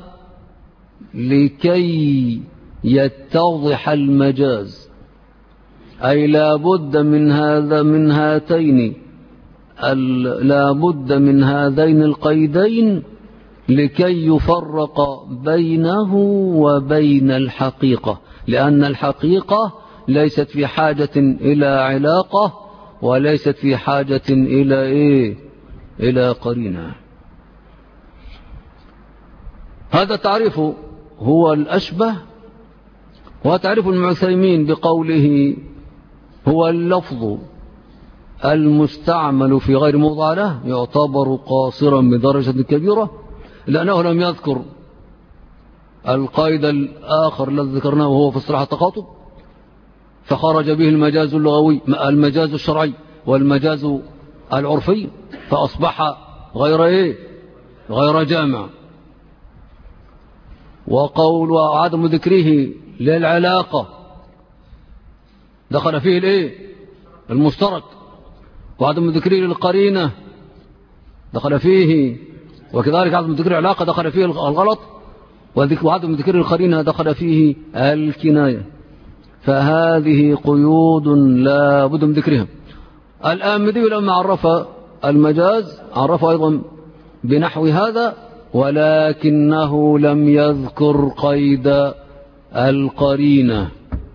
Speaker 1: لكي يتضح المجاز، أي لا بد من هاتين لا بد من هذين القيدين لكي يفرق بينه وبين الحقيقة، لأن الحقيقة ليست في حاجة إلى علاقة وليست في حاجة إلى قرينة. هذا تعريف هو الأشبه. وتعريف ابن عثيمين بقوله هو اللفظ المستعمل في غير موضع له يعتبر قاصرا بدرجة كبيرة، لأنه لم يذكر القيد الآخر الذي ذكرناه وهو في اصطلاح التخاطب، فخرج به المجاز اللغوي المجاز الشرعي والمجاز العرفي، فأصبح غير جامع. وقول وعدم ذكره للعلاقة دخل فيه المشترك، وعدم ذكره للقرينة دخل فيه، وكذلك عدم ذكر العلاقة دخل فيه الغلط، وعدم ذكر القرينة دخل فيه الكناية. فهذه قيود لا بد من ذكرها. الآمدي لما عرف المجاز عرف أيضا بنحو هذا، ولكنه لم يذكر قيد القرينة،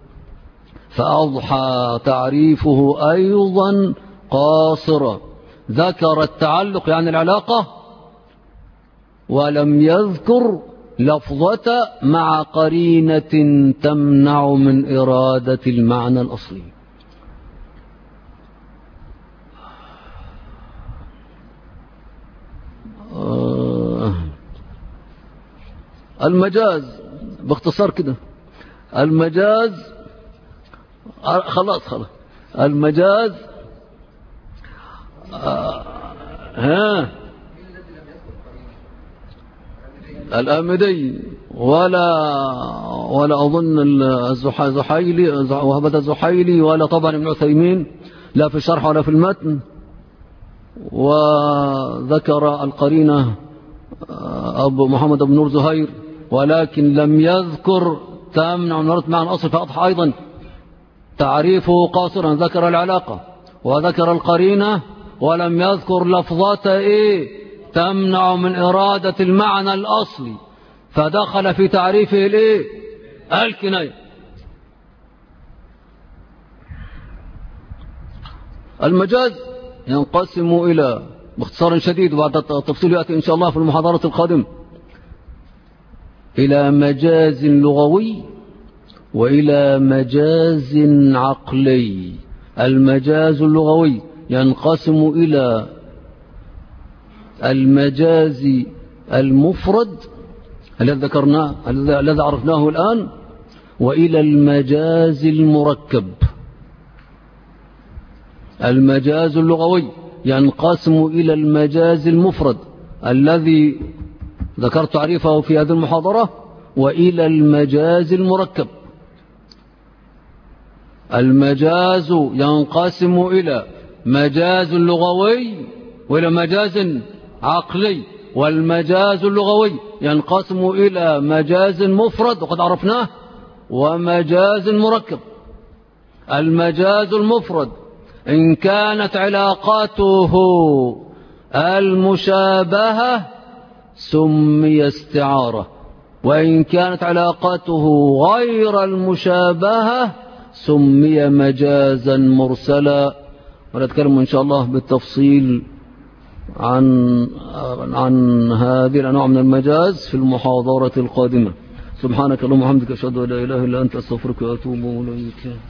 Speaker 1: فأضحى تعريفه أيضا قاصرا. ذكر التعلق يعني العلاقة، ولم يذكر لفظة مع قرينة تمنع من إرادة المعنى الأصلي. المجاز باختصار كده، المجاز خلاص المجاز الآمدي ولا أظن الزحيلي وهبة الزحيلي ولا طبعا ابن عثيمين لا في الشرح ولا في المتن. وذكر القرينة أبو محمد بن نور زهير، ولكن لم يذكر تمنع من إرادة معنى أصل، فأضحى أيضا تعريفه قاصرا. ذكر العلاقة وذكر القرينة ولم يذكر لفظة تمنع من إرادة المعنى الأصلي، فدخل في تعريفه الكناية. المجاز ينقسم إلى باختصار شديد، وبعد التفصيل يأتي إن شاء الله في المحاضرة القادمة، إلى مجاز لغوي وإلى مجاز عقلي. المجاز اللغوي ينقسم إلى المجاز المفرد الذي ذكرناه الذي عرفناه الآن، وإلى المجاز المركب. المجاز اللغوي ينقسم إلى المجاز المفرد الذي ذكرت تعريفه في هذه المحاضرة، وإلى المجاز المركب. المجاز ينقسم إلى مجاز لغوي وإلى مجاز عقلي، والمجاز اللغوي ينقسم إلى مجاز مفرد وقد عرفناه ومجاز مركب. المجاز المفرد إن كانت علاقاته المشابهة سمي استعارة، وإن كانت علاقاته غير المشابهة سمي مجازا مرسلا. ونتكلم إن شاء الله بالتفصيل عن هذه الأنواع من المجاز في المحاضرة القادمة. سبحانك اللهم وبحمدك أشهد أن لا إله إلا أنت أستغفرك وأتوب إليك.